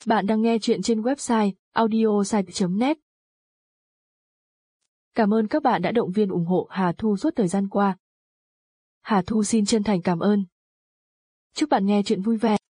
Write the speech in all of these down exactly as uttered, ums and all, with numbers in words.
Bạn đang nghe chuyện trên website audiosite chấm net. Cảm ơn các bạn đã động viên ủng hộ Hà Thu suốt thời gian qua. Hà Thu xin chân thành cảm ơn. Chúc bạn nghe chuyện vui vẻ.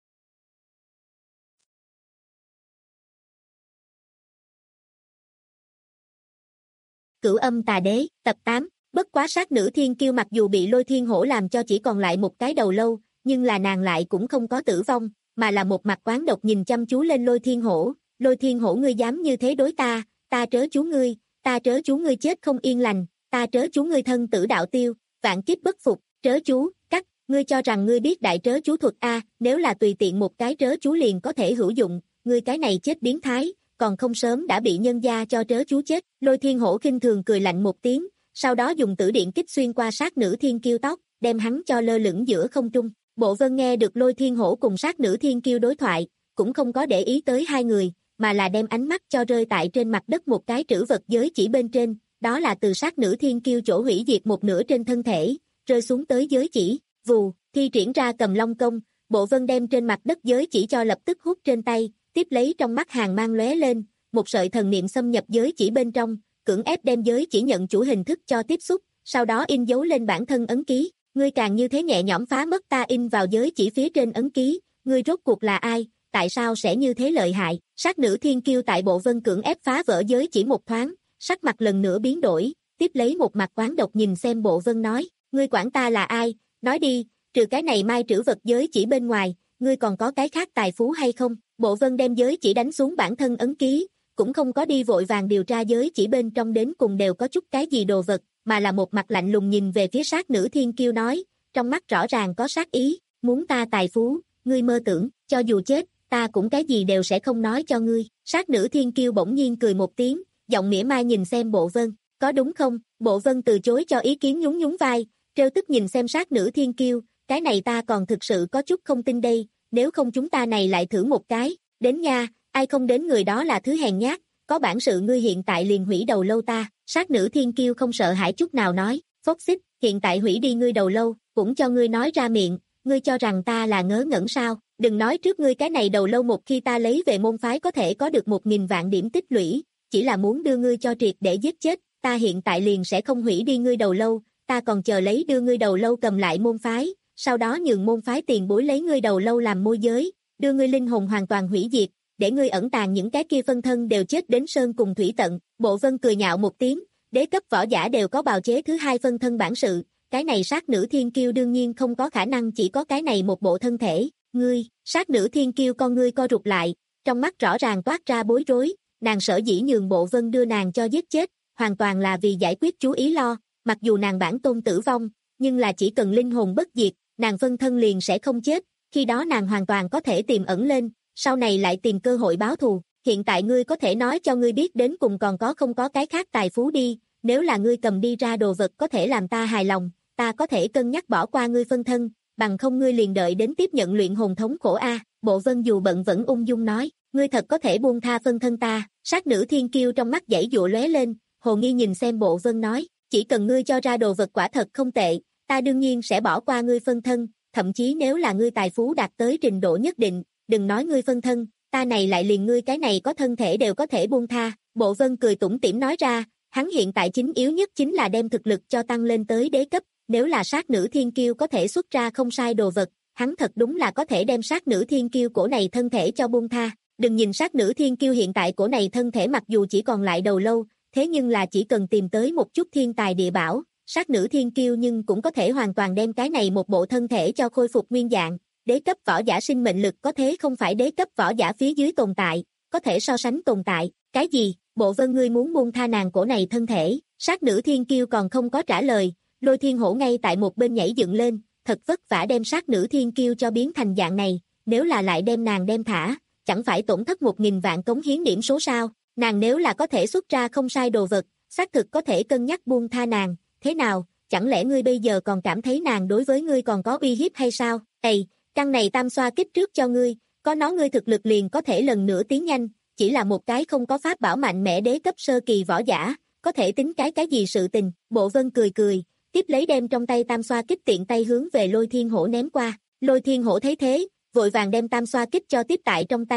Cửu Âm Tà Đế, tập tám. Bất quá sát nữ thiên kiêu mặc dù bị Lôi Thiên Hổ làm cho chỉ còn lại một cái đầu lâu, nhưng là nàng lại cũng không có tử vong, mà là một mặt quán độc nhìn chăm chú lên Lôi Thiên Hổ. Lôi Thiên Hổ, ngươi dám như thế đối ta, ta trớ chú ngươi, ta trớ chú ngươi chết không yên lành, ta trớ chú ngươi thân tử đạo tiêu, vạn kiếp bất phục, trớ chú, cắt, ngươi cho rằng ngươi biết đại trớ chú thuật a, nếu là tùy tiện một cái trớ chú liền có thể hữu dụng, ngươi cái này chết biến thái, còn không sớm đã bị nhân gia cho trớ chú chết. Lôi Thiên Hổ khinh thường cười lạnh một tiếng, sau đó dùng tử điện kích xuyên qua sát nữ thiên kiêu tóc, đem hắn cho lơ lửng giữa không trung. Bộ Vân nghe được Lôi Thiên Hổ cùng sát nữ thiên kiêu đối thoại, cũng không có để ý tới hai người, mà là đem ánh mắt cho rơi tại trên mặt đất một cái trữ vật giới chỉ bên trên, đó là từ sát nữ thiên kiêu chỗ hủy diệt một nửa trên thân thể, rơi xuống tới giới chỉ, vù, thi triển ra Cầm Long công, Bộ Vân đem trên mặt đất giới chỉ cho lập tức hút trên tay, tiếp lấy trong mắt hàng mang lóe lên, một sợi thần niệm xâm nhập giới chỉ bên trong, cưỡng ép đem giới chỉ nhận chủ hình thức cho tiếp xúc, sau đó in dấu lên bản thân ấn ký. Ngươi càng như thế nhẹ nhõm phá mất ta in vào giới chỉ phía trên ấn ký, ngươi rốt cuộc là ai, tại sao sẽ như thế lợi hại? Sát nữ thiên kiêu tại Bộ Vân cưỡng ép phá vỡ giới chỉ một thoáng, sắc mặt lần nữa biến đổi, tiếp lấy một mặt quán độc nhìn xem Bộ Vân nói, ngươi quản ta là ai, nói đi, trừ cái này mai trữ vật giới chỉ bên ngoài, ngươi còn có cái khác tài phú hay không? Bộ Vân đem giới chỉ đánh xuống bản thân ấn ký, cũng không có đi vội vàng điều tra giới chỉ bên trong đến cùng đều có chút cái gì đồ vật, mà là một mặt lạnh lùng nhìn về phía sát nữ thiên kiêu nói, trong mắt rõ ràng có sát ý, muốn ta tài phú, ngươi mơ tưởng, cho dù chết, ta cũng cái gì đều sẽ không nói cho ngươi. Sát nữ thiên kiêu bỗng nhiên cười một tiếng, giọng mỉa mai nhìn xem Bộ Vân, có đúng không? Bộ Vân từ chối cho ý kiến, nhún nhún vai, trêu tức nhìn xem sát nữ thiên kiêu, cái này ta còn thực sự có chút không tin đây, nếu không chúng ta này lại thử một cái, đến nha, ai không đến người đó là thứ hèn nhát, có bản sự ngươi hiện tại liền hủy đầu lâu ta. Sát nữ thiên kiêu không sợ hãi chút nào nói, phốc xích, hiện tại hủy đi ngươi đầu lâu, cũng cho ngươi nói ra miệng, ngươi cho rằng ta là ngớ ngẩn sao? Đừng nói trước, ngươi cái này đầu lâu một khi ta lấy về môn phái có thể có được một nghìn vạn điểm tích lũy, chỉ là muốn đưa ngươi cho triệt để giết chết, ta hiện tại liền sẽ không hủy đi ngươi đầu lâu, ta còn chờ lấy đưa ngươi đầu lâu cầm lại môn phái, sau đó nhường môn phái tiền bối lấy ngươi đầu lâu làm môi giới, đưa ngươi linh hồn hoàn toàn hủy diệt, để ngươi ẩn tàng những cái kia phân thân đều chết đến sơn cùng thủy tận. Bộ Vân cười nhạo một tiếng, đế cấp võ giả đều có bào chế thứ hai phân thân bản sự, cái này sát nữ thiên kiêu đương nhiên không có khả năng chỉ có cái này một bộ thân thể. Ngươi, sát nữ thiên kiêu con ngươi co rụt lại, trong mắt rõ ràng toát ra bối rối, nàng sở dĩ nhường Bộ Vân đưa nàng cho giết chết, hoàn toàn là vì giải quyết chú ý lo, mặc dù nàng bản tôn tử vong, nhưng là chỉ cần linh hồn bất diệt, nàng phân thân liền sẽ không chết, khi đó nàng hoàn toàn có thể tiềm ẩn lên, sau này lại tìm cơ hội báo thù. Hiện tại ngươi có thể nói cho ngươi biết đến cùng còn có không có cái khác tài phú đi, nếu là ngươi cầm đi ra đồ vật có thể làm ta hài lòng, ta có thể cân nhắc bỏ qua ngươi phân thân, bằng không ngươi liền đợi đến tiếp nhận luyện hồn thống khổ a. Bộ Vân dù bận vẫn ung dung nói, ngươi thật có thể buông tha phân thân ta? Sát nữ thiên kiêu trong mắt dãy dụa lóe lên, hồ nghi nhìn xem Bộ Vân nói, chỉ cần ngươi cho ra đồ vật quả thật không tệ, ta đương nhiên sẽ bỏ qua ngươi phân thân, thậm chí nếu là ngươi tài phú đạt tới trình độ nhất định, đừng nói ngươi phân thân, ta này lại liền ngươi cái này có thân thể đều có thể buông tha. Bộ Vân cười tủm tỉm nói ra, hắn hiện tại chính yếu nhất chính là đem thực lực cho tăng lên tới đế cấp, nếu là sát nữ thiên kiêu có thể xuất ra không sai đồ vật, hắn thật đúng là có thể đem sát nữ thiên kiêu cổ này thân thể cho buông tha. Đừng nhìn sát nữ thiên kiêu hiện tại cổ này thân thể mặc dù chỉ còn lại đầu lâu, thế nhưng là chỉ cần tìm tới một chút thiên tài địa bảo, sát nữ thiên kiêu nhưng cũng có thể hoàn toàn đem cái này một bộ thân thể cho khôi phục nguyên dạng. Đế cấp võ giả sinh mệnh lực có thế không phải đế cấp võ giả phía dưới tồn tại, có thể so sánh tồn tại. Cái gì? Bộ Vân ngươi muốn buông tha nàng cổ này thân thể? Sát nữ thiên kiêu còn không có trả lời, Lôi Thiên Hổ ngay tại một bên nhảy dựng lên, thật vất vả đem sát nữ thiên kiêu cho biến thành dạng này, nếu là lại đem nàng đem thả, chẳng phải tổn thất một nghìn vạn cống hiến điểm số sao? Nàng nếu là có thể xuất ra không sai đồ vật, xác thực có thể cân nhắc buông tha nàng, thế nào? Chẳng lẽ ngươi bây giờ còn cảm thấy nàng đối với ngươi còn có uy hiếp hay sao? Ây, căn này tam xoa kích trước cho ngươi, có nó ngươi thực lực liền có thể lần nữa tiến nhanh, chỉ là một cái không có pháp bảo mạnh mẽ đế cấp sơ kỳ võ giả, có thể tính cái cái gì sự tình. Bộ Vân cười cười, tiếp lấy đem trong tay tam xoa kích tiện tay hướng về Lôi Thiên Hổ ném qua. Lôi Thiên Hổ thấy thế, vội vàng đem tam xoa kích cho tiếp tại trong tay,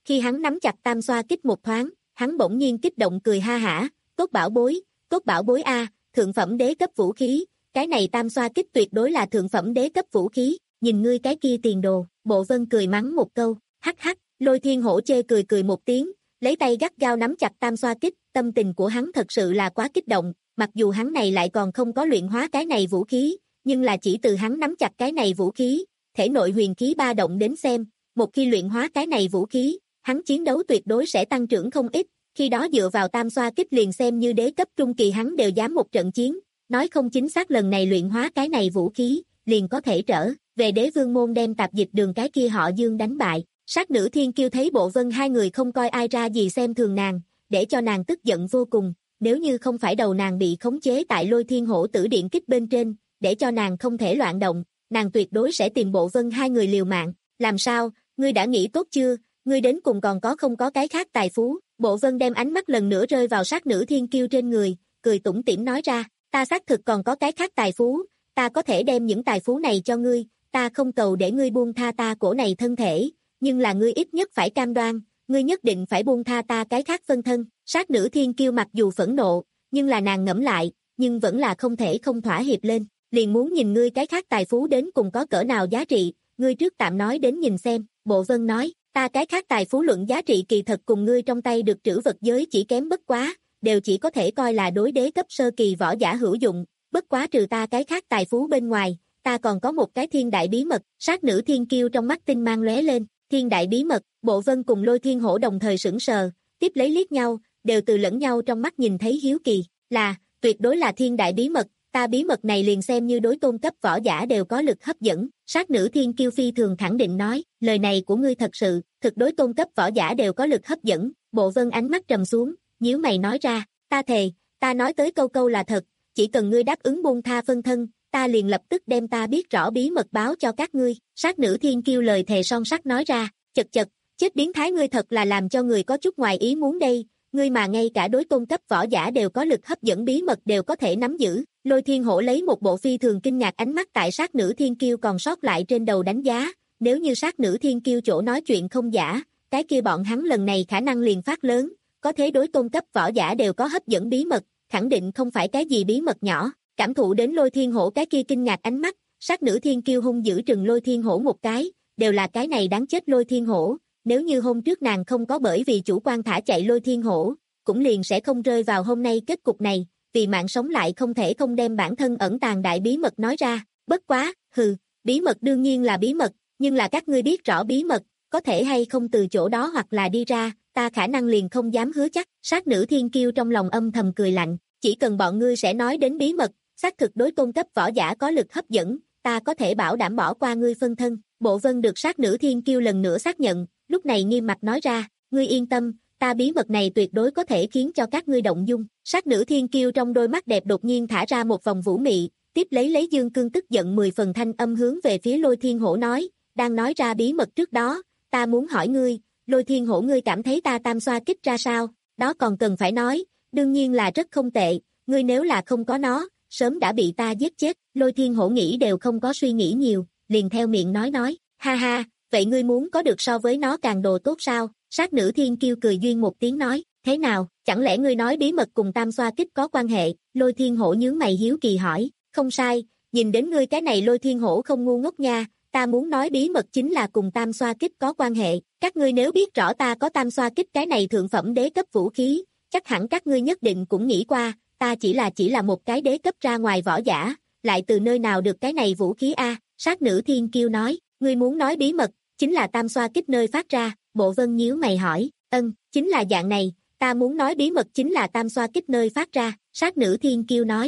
Khi hắn nắm chặt tam xoa kích một thoáng, hắn bỗng nhiên kích động cười ha hả, tốt bảo bối, tốt bảo bối a, thượng phẩm đế cấp vũ khí, cái này tam xoa kích tuyệt đối là thượng phẩm đế cấp vũ khí, nhìn ngươi cái kia tiền đồ, Bộ Vân cười mắng một câu, hắc hắc, Lôi Thiên Hổ chê cười cười một tiếng, lấy tay gắt gao nắm chặt tam xoa kích, tâm tình của hắn thật sự là quá kích động, mặc dù hắn này lại còn không có luyện hóa cái này vũ khí, nhưng là chỉ từ hắn nắm chặt cái này vũ khí, thể nội huyền khí ba động đến xem, một khi luyện hóa cái này vũ khí, hắn chiến đấu tuyệt đối sẽ tăng trưởng không ít, khi đó dựa vào tam xoa kích liền xem như đế cấp trung kỳ hắn đều dám một trận chiến, nói không chính xác lần này luyện hóa cái này vũ khí, liền có thể trở về Đế Vương môn đem Tạp Dịch Đường cái kia họ Dương đánh bại. Sát nữ thiên kiêu thấy Bộ Vân hai người không coi ai ra gì xem thường nàng, để cho nàng tức giận vô cùng, nếu như không phải đầu nàng bị khống chế tại Lôi Thiên Hổ tử điện kích bên trên, để cho nàng không thể loạn động, nàng tuyệt đối sẽ tìm Bộ Vân hai người liều mạng. Làm sao, ngươi đã nghĩ tốt chưa, ngươi đến cùng còn có không có cái khác tài phú? Bộ Vân đem ánh mắt lần nữa rơi vào sát nữ thiên kiêu trên người, cười tủm tỉm nói ra, ta xác thực còn có cái khác tài phú, ta có thể đem những tài phú này cho ngươi, ta không cầu để ngươi buông tha ta cổ này thân thể, nhưng là ngươi ít nhất phải cam đoan, ngươi nhất định phải buông tha ta cái khác phân thân. Sát nữ thiên kiêu mặc dù phẫn nộ, nhưng là nàng ngẫm lại, nhưng vẫn là không thể không thỏa hiệp lên, liền muốn nhìn ngươi cái khác tài phú đến cùng có cỡ nào giá trị, ngươi trước tạm nói đến nhìn xem. Bộ Vân nói, ta cái khác tài phú luận giá trị kỳ thật cùng ngươi trong tay được trữ vật giới chỉ kém bất quá, đều chỉ có thể coi là đối đế cấp sơ kỳ võ giả hữu dụng, bất quá trừ ta cái khác tài phú bên ngoài, ta còn có một cái thiên đại bí mật. Sát nữ thiên kiêu trong mắt tinh mang lóe lên, thiên đại bí mật. Bộ Vân cùng Lôi Thiên Hổ đồng thời sững sờ, tiếp lấy liếc nhau, đều từ lẫn nhau trong mắt nhìn thấy hiếu kỳ, là, tuyệt đối là thiên đại bí mật, ta bí mật này liền xem như đối tôn cấp võ giả đều có lực hấp dẫn. Sát nữ thiên kiêu phi thường khẳng định nói, lời này của ngươi thật sự, thực đối tôn cấp võ giả đều có lực hấp dẫn. Bộ Vân ánh mắt trầm xuống, nhíu mày nói ra, ta thề, ta nói tới câu câu là thật, chỉ cần ngươi đáp ứng buông tha phân thân, ta liền lập tức đem ta biết rõ bí mật báo cho các ngươi. Sát nữ thiên kiêu lời thề son sắt nói ra, chật chật, chết biến thái ngươi thật là làm cho người có chút ngoài ý muốn đây, ngươi mà ngay cả đối tôn cấp võ giả đều có lực hấp dẫn bí mật đều có thể nắm giữ. Lôi Thiên Hổ lấy một bộ phi thường kinh ngạc ánh mắt tại sát nữ thiên kiêu còn sót lại trên đầu đánh giá, nếu như sát nữ thiên kiêu chỗ nói chuyện không giả, cái kia bọn hắn lần này khả năng liền phát lớn, có thế đối tôn cấp võ giả đều có hấp dẫn bí mật, khẳng định không phải cái gì bí mật nhỏ. Cảm thụ đến Lôi Thiên Hổ cái kia kinh ngạc ánh mắt, sát nữ thiên kiêu hung dữ trừng Lôi Thiên Hổ một cái, đều là cái này đáng chết Lôi Thiên Hổ, nếu như hôm trước nàng không có bởi vì chủ quan thả chạy Lôi Thiên Hổ, cũng liền sẽ không rơi vào hôm nay kết cục này, vì mạng sống lại không thể không đem bản thân ẩn tàng đại bí mật nói ra. Bất quá, hừ, bí mật đương nhiên là bí mật, nhưng là các ngươi biết rõ bí mật, có thể hay không từ chỗ đó hoặc là đi ra, ta khả năng liền không dám hứa chắc. Sát nữ thiên kiêu trong lòng âm thầm cười lạnh, chỉ cần bọn ngươi sẽ nói đến bí mật, xác thực đối tôn cấp võ giả có lực hấp dẫn, ta có thể bảo đảm bỏ qua ngươi phân thân. Bộ Vân được sát nữ thiên kiêu lần nữa xác nhận, lúc này nghiêm mặt nói ra, ngươi yên tâm, ta bí mật này tuyệt đối có thể khiến cho các ngươi động dung. Sát nữ thiên kiêu trong đôi mắt đẹp đột nhiên thả ra một vòng vũ mị, tiếp lấy lấy dương cương tức giận mười phần thanh âm hướng về phía Lôi Thiên Hổ nói, đang nói ra bí mật trước đó, ta muốn hỏi ngươi, Lôi Thiên Hổ ngươi cảm thấy ta tam xoa kích ra sao? Đó còn cần phải nói, đương nhiên là rất không tệ, ngươi nếu là không có nó, sớm đã bị ta giết chết. Lôi Thiên Hổ nghĩ đều không có suy nghĩ nhiều, liền theo miệng nói nói, ha ha, vậy ngươi muốn có được so với nó càng đồ tốt sao? Sát nữ thiên kiêu cười duyên một tiếng nói, thế nào, chẳng lẽ ngươi nói bí mật cùng tam xoa kích có quan hệ? Lôi Thiên Hổ nhướng mày hiếu kỳ hỏi, không sai, nhìn đến ngươi cái này Lôi Thiên Hổ không ngu ngốc nha, ta muốn nói bí mật chính là cùng tam xoa kích có quan hệ, các ngươi nếu biết rõ ta có tam xoa kích cái này thượng phẩm đế cấp vũ khí, chắc hẳn các ngươi nhất định cũng nghĩ qua, ta chỉ là chỉ là một cái đế cấp ra ngoài võ giả, lại từ nơi nào được cái này vũ khí a? Sát nữ thiên kiêu nói, ngươi muốn nói bí mật, chính là tam xoa kích nơi phát ra. Bộ Vân nhíu mày hỏi, ân, chính là dạng này, ta muốn nói bí mật chính là tam xoa kích nơi phát ra. Sát nữ thiên kiêu nói,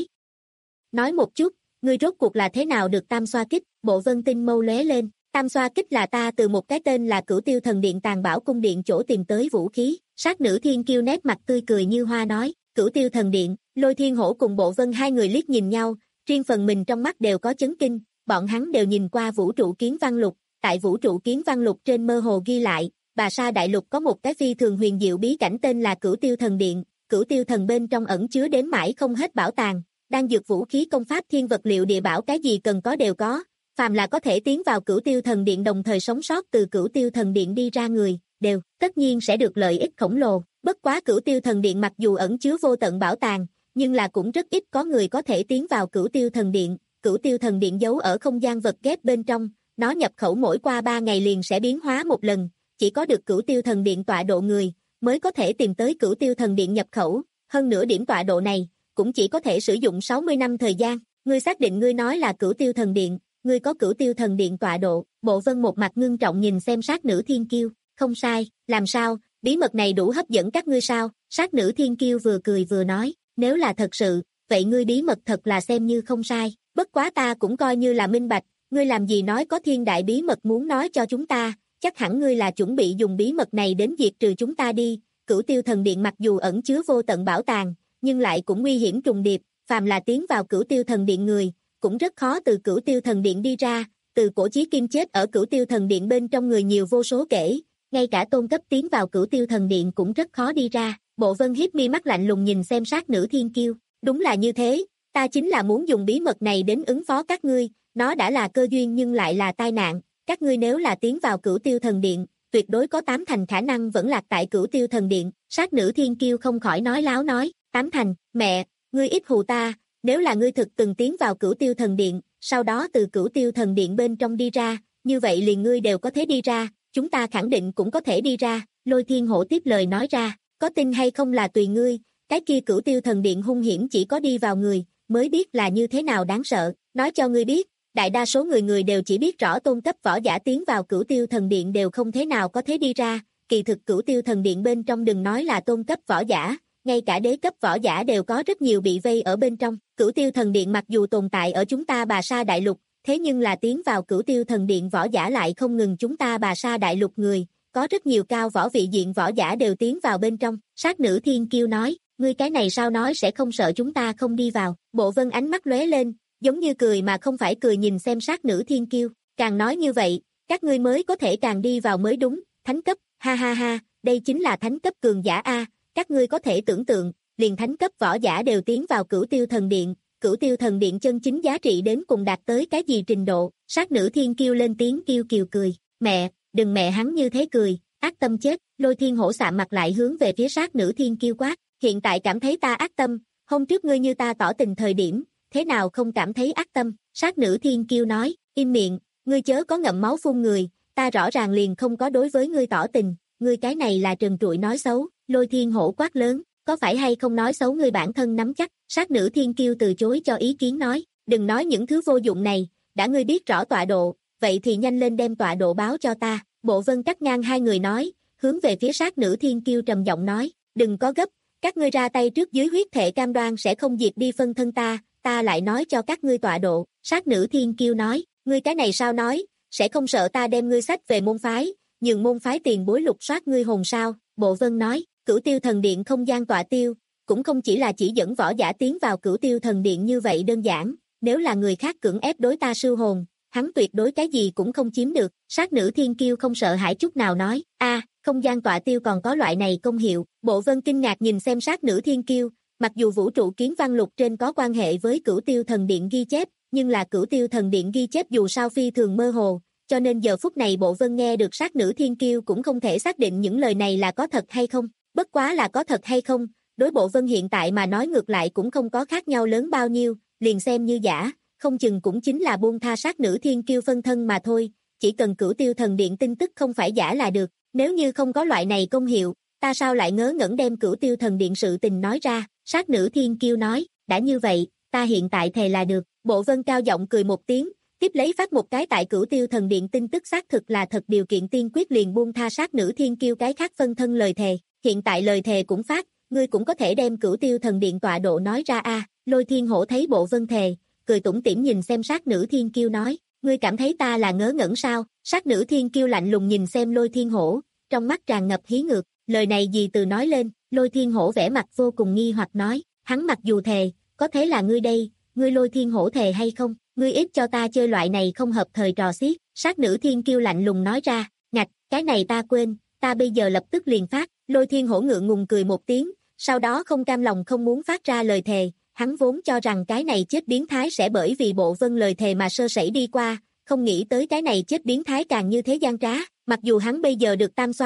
nói một chút, ngươi rốt cuộc là thế nào được tam xoa kích? Bộ Vân tinh mâu lóe lên, tam xoa kích là ta từ một cái tên là Cửu Tiêu Thần Điện Tàn Bảo Cung Điện chỗ tìm tới vũ khí. Sát nữ thiên kiêu nét mặt tươi cười như hoa nói, Cửu Tiêu Thần Điện. Lôi Thiên Hổ cùng Bộ Vân hai người liếc nhìn nhau, riêng phần mình trong mắt đều có chấn kinh, bọn hắn đều nhìn qua vũ trụ kiến văn lục, tại vũ trụ kiến văn lục trên mơ hồ ghi lại, Bà Sa Đại Lục có một cái phi thường huyền diệu bí cảnh tên là Cửu Tiêu Thần Điện, Cửu Tiêu Thần bên trong ẩn chứa đến mãi không hết bảo tàng, đang dược vũ khí công pháp thiên vật liệu địa bảo cái gì cần có đều có, phàm là có thể tiến vào Cửu Tiêu Thần Điện đồng thời sống sót từ Cửu Tiêu Thần Điện đi ra người, đều, tất nhiên sẽ được lợi ích khổng lồ. Bất quá Cửu Tiêu Thần Điện mặc dù ẩn chứa vô tận bảo tàng, nhưng là cũng rất ít có người có thể tiến vào Cửu Tiêu Thần Điện. Cửu Tiêu Thần Điện giấu ở không gian vật ghép bên trong, nó nhập khẩu mỗi qua ba ngày liền sẽ biến hóa một lần, chỉ có được Cửu Tiêu Thần Điện tọa độ người mới có thể tìm tới Cửu Tiêu Thần Điện nhập khẩu, hơn nữa điểm tọa độ này cũng chỉ có thể sử dụng sáu mươi năm thời gian. Ngươi xác định ngươi nói là Cửu Tiêu Thần Điện, ngươi có Cửu Tiêu Thần Điện tọa độ? Bộ Vân một mặt ngưng trọng nhìn xem Sát Nữ Thiên Kiêu, không sai, làm sao, bí mật này đủ hấp dẫn các ngươi sao? Sát Nữ Thiên Kiêu vừa cười vừa nói, nếu là thật sự, vậy ngươi bí mật thật là xem như không sai, bất quá ta cũng coi như là minh bạch, ngươi làm gì nói có thiên đại bí mật muốn nói cho chúng ta, chắc hẳn ngươi là chuẩn bị dùng bí mật này đến diệt trừ chúng ta đi. Cửu Tiêu Thần Điện mặc dù ẩn chứa vô tận bảo tàng, nhưng lại cũng nguy hiểm trùng điệp, phàm là tiến vào Cửu Tiêu Thần Điện người, cũng rất khó từ Cửu Tiêu Thần Điện đi ra, từ cổ chí kim chết ở Cửu Tiêu Thần Điện bên trong người nhiều vô số kể, ngay cả tôn cấp tiến vào Cửu Tiêu Thần Điện cũng rất khó đi ra. Bộ Vân hiếp mi mắt lạnh lùng nhìn xem Sát Nữ Thiên Kiêu, đúng là như thế, ta chính là muốn dùng bí mật này đến ứng phó các ngươi, nó đã là cơ duyên nhưng lại là tai nạn, các ngươi nếu là tiến vào Cửu Tiêu Thần Điện, tuyệt đối có tám thành khả năng vẫn lạc tại Cửu Tiêu Thần Điện. Sát Nữ Thiên Kiêu không khỏi nói láo nói, tám thành, mẹ, ngươi ít hù ta, nếu là ngươi thực từng tiến vào Cửu Tiêu Thần Điện, sau đó từ Cửu Tiêu Thần Điện bên trong đi ra, như vậy liền ngươi đều có thể đi ra, chúng ta khẳng định cũng có thể đi ra. Lôi Thiên Hổ tiếp lời nói ra, có tin hay không là tùy ngươi, cái kia Cửu Tiêu Thần Điện hung hiểm chỉ có đi vào người, mới biết là như thế nào đáng sợ, nói cho ngươi biết, đại đa số người người đều chỉ biết rõ tôn cấp võ giả tiến vào Cửu Tiêu Thần Điện đều không thế nào có thể đi ra, kỳ thực Cửu Tiêu Thần Điện bên trong đừng nói là tôn cấp võ giả, ngay cả đế cấp võ giả đều có rất nhiều bị vây ở bên trong. Cửu Tiêu Thần Điện mặc dù tồn tại ở chúng ta Bà Sa Đại Lục, thế nhưng là tiến vào Cửu Tiêu Thần Điện võ giả lại không ngừng chúng ta Bà Sa Đại Lục người, có rất nhiều cao võ vị diện võ giả đều tiến vào bên trong. Sát Nữ Thiên Kiêu nói, ngươi cái này sao nói sẽ không sợ chúng ta không đi vào? Bộ Vân ánh mắt lóe lên, giống như cười mà không phải cười nhìn xem Sát Nữ Thiên Kiêu, càng nói như vậy, các ngươi mới có thể càng đi vào mới đúng, thánh cấp, ha ha ha, đây chính là thánh cấp cường giả a, các ngươi có thể tưởng tượng, liền thánh cấp võ giả đều tiến vào Cửu Tiêu Thần Điện, Cửu Tiêu Thần Điện chân chính giá trị đến cùng đạt tới cái gì trình độ? Sát Nữ Thiên Kiêu lên tiếng kêu kiều cười, mẹ, đừng mẹ hắn như thế cười, ác tâm chết. Lôi Thiên Hổ sạm mặt lại hướng về phía Sát Nữ Thiên Kiêu quát, hiện tại cảm thấy ta ác tâm, hôm trước ngươi như ta tỏ tình thời điểm, thế nào không cảm thấy ác tâm? Sát Nữ Thiên Kiêu nói, im miệng, ngươi chớ có ngậm máu phun người, ta rõ ràng liền không có đối với ngươi tỏ tình, ngươi cái này là trần trụi nói xấu. Lôi Thiên Hổ quát lớn, có phải hay không nói xấu ngươi bản thân nắm chắc? Sát Nữ Thiên Kiêu từ chối cho ý kiến nói, đừng nói những thứ vô dụng này, đã ngươi biết rõ tọa độ, vậy thì nhanh lên đem tọa độ báo cho ta. Bộ Vân cắt ngang hai người nói, hướng về phía Sát Nữ Thiên Kiêu trầm giọng nói, đừng có gấp, các ngươi ra tay trước dưới huyết thể cam đoan sẽ không diệt đi phân thân ta, ta lại nói cho các ngươi tọa độ. Sát Nữ Thiên Kiêu nói, ngươi cái này sao nói, sẽ không sợ ta đem ngươi sách về môn phái, nhường môn phái tiền bối lục soát ngươi hồn sao? Bộ Vân nói, Cửu Tiêu Thần Điện không gian tọa tiêu, cũng không chỉ là chỉ dẫn võ giả tiến vào Cửu Tiêu Thần Điện như vậy đơn giản, nếu là người khác cưỡng ép đối ta sưu hồn, hắn tuyệt đối cái gì cũng không chiếm được. Sát Nữ Thiên Kiêu không sợ hãi chút nào nói, a, không gian tọa tiêu còn có loại này công hiệu. Bộ Vân kinh ngạc nhìn xem Sát Nữ Thiên Kiêu, mặc dù vũ trụ kiến văn lục trên có quan hệ với Cửu Tiêu Thần Điện ghi chép, nhưng là Cửu Tiêu Thần Điện ghi chép dù sao phi thường mơ hồ, cho nên giờ phút này Bộ Vân nghe được Sát Nữ Thiên Kiêu cũng không thể xác định những lời này là có thật hay không. Bất quá là có thật hay không, đối Bộ Vân hiện tại mà nói ngược lại cũng không có khác nhau lớn bao nhiêu, liền xem như giả, không chừng cũng chính là buông tha Sát Nữ Thiên Kiêu phân thân mà thôi, chỉ cần Cửu Tiêu Thần Điện tin tức không phải giả là được, nếu như không có loại này công hiệu, ta sao lại ngớ ngẩn đem Cửu Tiêu Thần Điện sự tình nói ra? Sát Nữ Thiên Kiêu nói, đã như vậy, ta hiện tại thề là được. Bộ Vân cao giọng cười một tiếng, tiếp lấy phát một cái tại Cửu Tiêu Thần Điện tin tức xác thực là thật điều kiện tiên quyết liền buông tha Sát Nữ Thiên Kiêu cái khác phân thân lời thề, hiện tại lời thề cũng phát, ngươi cũng có thể đem Cửu Tiêu Thần Điện tọa độ nói ra a. Lôi Thiên Hổ thấy Bộ Vân thề, cười tủm tỉm nhìn xem Sát Nữ Thiên Kiêu nói, ngươi cảm thấy ta là ngớ ngẩn sao? Sát Nữ Thiên Kiêu lạnh lùng nhìn xem Lôi Thiên Hổ, trong mắt tràn ngập hí ngược, lời này gì từ nói lên? Lôi Thiên Hổ vẻ mặt vô cùng nghi hoặc nói, hắn mặc dù thề, có thế là ngươi đây, ngươi Lôi Thiên Hổ thề hay không? Ngươi ít cho ta chơi loại này không hợp thời trò xiết. Sát Nữ Thiên Kiêu lạnh lùng nói ra, ngạch, cái này ta quên, ta bây giờ lập tức liền phát. Lôi Thiên Hổ ngượng ngùng cười một tiếng, sau đó không cam lòng không muốn phát ra lời thề, hắn vốn cho rằng cái này chết biến thái sẽ bởi vì Bộ Vân lời thề mà sơ sẩy đi qua, không nghĩ tới cái này chết biến thái càng như thế gian trá, mặc dù hắn bây giờ được tam xoa kích,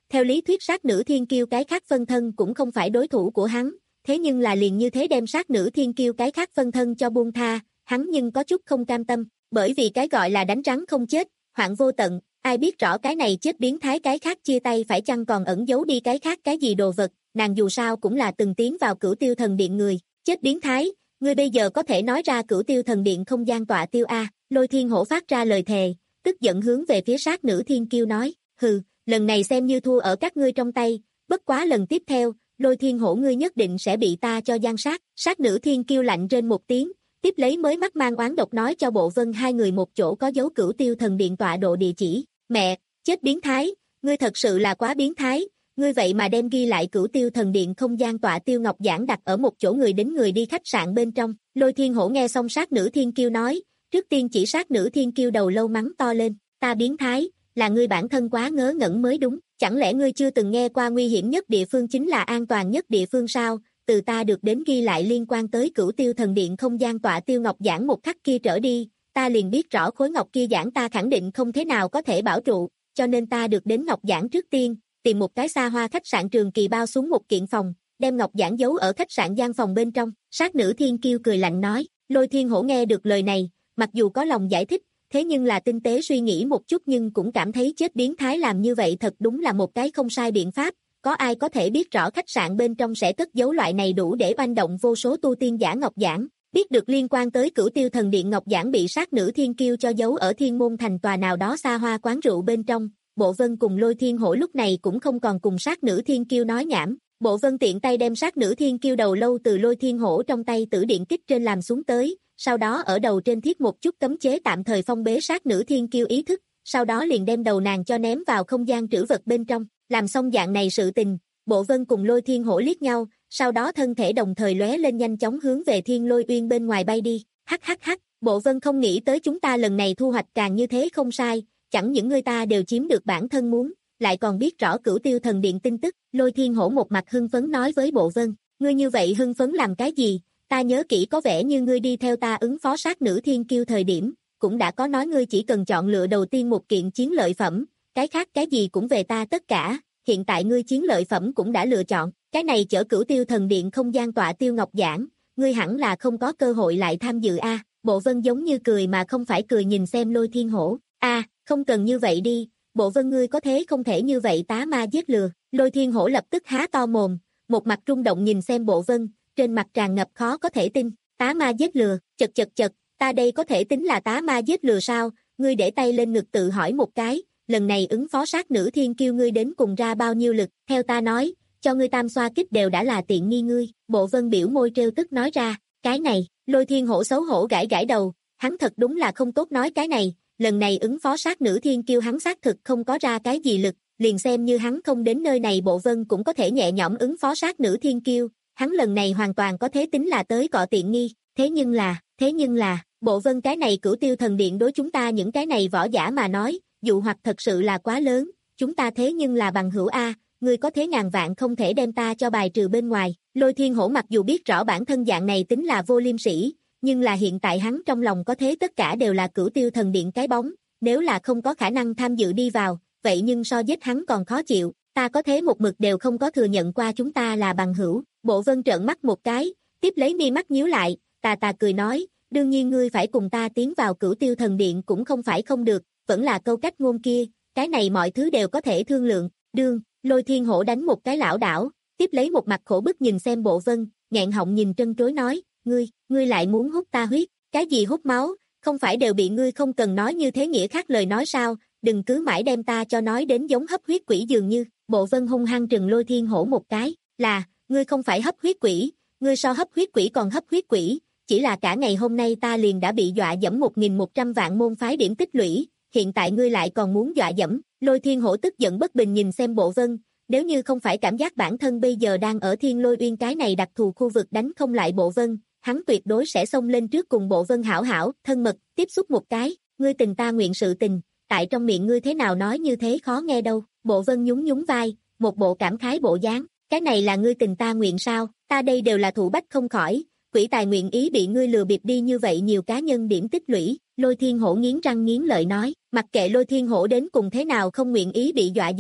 Theo lý thuyết sát nữ thiên kiêu cái khác phân thân cũng không phải đối thủ của hắn, thế nhưng là liền như thế đem sát nữ thiên kiêu cái khác phân thân cho buông tha, hắn nhưng có chút không cam tâm, bởi vì cái gọi là đánh rắn không chết, hoạn vô tận, ai biết rõ cái này chết biến thái cái khác chia tay phải chăng còn ẩn giấu đi cái khác cái gì đồ vật, nàng dù sao cũng là từng tiến vào Cửu Tiêu Thần Điện người, chết biến thái, ngươi bây giờ có thể nói ra Cửu Tiêu Thần Điện không gian tọa tiêu a, Lôi Thiên Hổ phát ra lời thề, tức giận hướng về phía sát nữ thiên kiêu nói, hừ, lần này xem như thua ở các ngươi trong tay, bất quá lần tiếp theo, Lôi Thiên Hổ ngươi nhất định sẽ bị ta cho gian sát, sát nữ thiên kiêu lạnh trên một tiếng, tiếp lấy mới mắt mang oán độc nói cho Bộ Vân hai người một chỗ có dấu Cửu Tiêu Thần Điện tọa độ địa chỉ, mẹ, chết biến thái, ngươi thật sự là quá biến thái, ngươi vậy mà đem ghi lại Cửu Tiêu Thần Điện không gian tọa tiêu ngọc giản đặt ở một chỗ người đến người đi khách sạn bên trong, Lôi Thiên Hổ nghe xong sát nữ thiên kiêu nói, trước tiên chỉ sát nữ thiên kiêu đầu lâu mắng to lên, ta biến thái, là ngươi bản thân quá ngớ ngẩn mới đúng, chẳng lẽ ngươi chưa từng nghe qua nguy hiểm nhất địa phương chính là an toàn nhất địa phương sao, từ ta được đến ghi lại liên quan tới Cửu Tiêu Thần Điện không gian tọa tiêu ngọc giản một khắc kia trở đi, ta liền biết rõ khối ngọc kia giản ta khẳng định không thế nào có thể bảo trụ, cho nên ta được đến ngọc giản trước tiên, tìm một cái xa hoa khách sạn Trường Kỳ bao xuống một kiện phòng, đem ngọc giản giấu ở khách sạn gian phòng bên trong, sát nữ thiên kiêu cười lạnh nói, Lôi Thiên Hổ nghe được lời này, mặc dù có lòng giải thích, thế nhưng là tinh tế suy nghĩ một chút nhưng cũng cảm thấy chết biến thái làm như vậy thật đúng là một cái không sai biện pháp, có ai có thể biết rõ khách sạn bên trong sẽ cất giấu loại này đủ để oanh động vô số tu tiên giả ngọc giản, biết được liên quan tới Cửu Tiêu Thần Điện ngọc giản bị sát nữ thiên kiêu cho giấu ở Thiên Môn Thành tòa nào đó xa hoa quán rượu bên trong, Bộ Vân cùng Lôi Thiên Hổ lúc này cũng không còn cùng sát nữ thiên kiêu nói nhảm, Bộ Vân tiện tay đem sát nữ thiên kiêu đầu lâu từ Lôi Thiên Hổ trong tay tử điện kích trên làm xuống tới, sau đó ở đầu trên thiết một chút cấm chế tạm thời phong bế sát nữ thiên kiêu ý thức, sau đó liền đem đầu nàng cho ném vào không gian trữ vật bên trong, làm xong dạng này sự tình, Bộ Vân cùng Lôi Thiên Hổ liếc nhau, sau đó thân thể đồng thời lóe lên nhanh chóng hướng về Thiên Lôi Uyên bên ngoài bay đi, hắc hắc hắc, Bộ Vân không nghĩ tới chúng ta lần này thu hoạch càng như thế không sai, chẳng những người ta đều chiếm được bản thân muốn, lại còn biết rõ Cửu Tiêu Thần Điện tin tức, Lôi Thiên Hổ một mặt hưng phấn nói với Bộ Vân, ngươi như vậy hưng phấn làm cái gì, ta nhớ kỹ có vẻ như ngươi đi theo ta ứng phó sát nữ thiên kiêu thời điểm, cũng đã có nói ngươi chỉ cần chọn lựa đầu tiên một kiện chiến lợi phẩm, cái khác cái gì cũng về ta tất cả, hiện tại ngươi chiến lợi phẩm cũng đã lựa chọn, cái này chở Cửu Tiêu Thần Điện không gian tọa tiêu ngọc giản, ngươi hẳn là không có cơ hội lại tham dự a. Bộ Vân giống như cười mà không phải cười nhìn xem Lôi Thiên Hổ, a, không cần như vậy đi, Bộ Vân ngươi có thế không thể như vậy tá ma giết lừa, Lôi Thiên Hổ lập tức há to mồm, một mặt rung động nhìn xem Bộ Vân, trên mặt tràn ngập khó có thể tin, tá ma giết lừa, chật chật chật, ta đây có thể tính là tá ma giết lừa sao, ngươi để tay lên ngực tự hỏi một cái, lần này ứng phó sát nữ thiên kiêu ngươi đến cùng ra bao nhiêu lực, theo ta nói, cho ngươi tam xoa kích đều đã là tiện nghi ngươi, Bộ Vân biểu môi trêu tức nói ra, cái này, Lôi Thiên Hổ xấu hổ gãi gãi đầu, hắn thật đúng là không tốt nói cái này, lần này ứng phó sát nữ thiên kiêu hắn xác thực không có ra cái gì lực, liền xem như hắn không đến nơi này Bộ Vân cũng có thể nhẹ nhõm ứng phó sát nữ thiên kiêu, hắn lần này hoàn toàn có thế tính là tới cọ tiện nghi, thế nhưng là, thế nhưng là, Bộ Vân cái này Cửu Tiêu Thần Điện đối chúng ta những cái này võ giả mà nói, dụ hoặc thật sự là quá lớn, chúng ta thế nhưng là bằng hữu A, ngươi có thế ngàn vạn không thể đem ta cho bài trừ bên ngoài, Lôi Thiên Hổ mặc dù biết rõ bản thân dạng này tính là vô liêm sỉ, nhưng là hiện tại hắn trong lòng có thế tất cả đều là Cửu Tiêu Thần Điện cái bóng, nếu là không có khả năng tham dự đi vào, vậy nhưng so giết hắn còn khó chịu, ta có thế một mực đều không có thừa nhận qua chúng ta là bằng hữu, Bộ Vân trợn mắt một cái, tiếp lấy mi mắt nhíu lại, tà tà cười nói, đương nhiên ngươi phải cùng ta tiến vào Cửu Tiêu Thần Điện cũng không phải không được, vẫn là câu cách ngôn kia, cái này mọi thứ đều có thể thương lượng, đương, Lôi Thiên Hổ đánh một cái lảo đảo, tiếp lấy một mặt khổ bức nhìn xem Bộ Vân, nghẹn họng nhìn trân trối nói, ngươi, ngươi lại muốn hút ta huyết, cái gì hút máu, không phải đều bị ngươi không cần nói như thế nghĩa khác lời nói sao, đừng cứ mãi đem ta cho nói đến giống hấp huyết quỷ dường như, Bộ Vân hung hăng trừng Lôi Thiên Hổ một cái, là, ngươi không phải hấp huyết quỷ, ngươi so hấp huyết quỷ còn hấp huyết quỷ, chỉ là cả ngày hôm nay ta liền đã bị dọa dẫm một nghìn một trăm vạn môn phái điểm tích lũy, hiện tại ngươi lại còn muốn dọa dẫm, Lôi Thiên Hổ tức giận bất bình nhìn xem Bộ Vân, nếu như không phải cảm giác bản thân bây giờ đang ở Thiên Lôi Uyên cái này đặc thù khu vực đánh không lại Bộ Vân, hắn tuyệt đối sẽ xông lên trước cùng Bộ Vân hảo hảo, thân mật, tiếp xúc một cái, ngươi tình ta nguyện sự tình, tại trong miệng ngươi thế nào nói như thế khó nghe đâu, Bộ Vân nhún nhún vai, một bộ cảm khái bộ dáng, cái này là ngươi tình ta nguyện sao, ta đây đều là thụ bách không khỏi, quỷ tài nguyện ý bị ngươi lừa bịp đi như vậy nhiều cá nhân điểm tích lũy, Lôi Thiên Hổ nghiến răng nghiến lợi nói, mặc kệ Lôi Thiên Hổ đến cùng thế nào không nguyện ý bị dọa dẫm,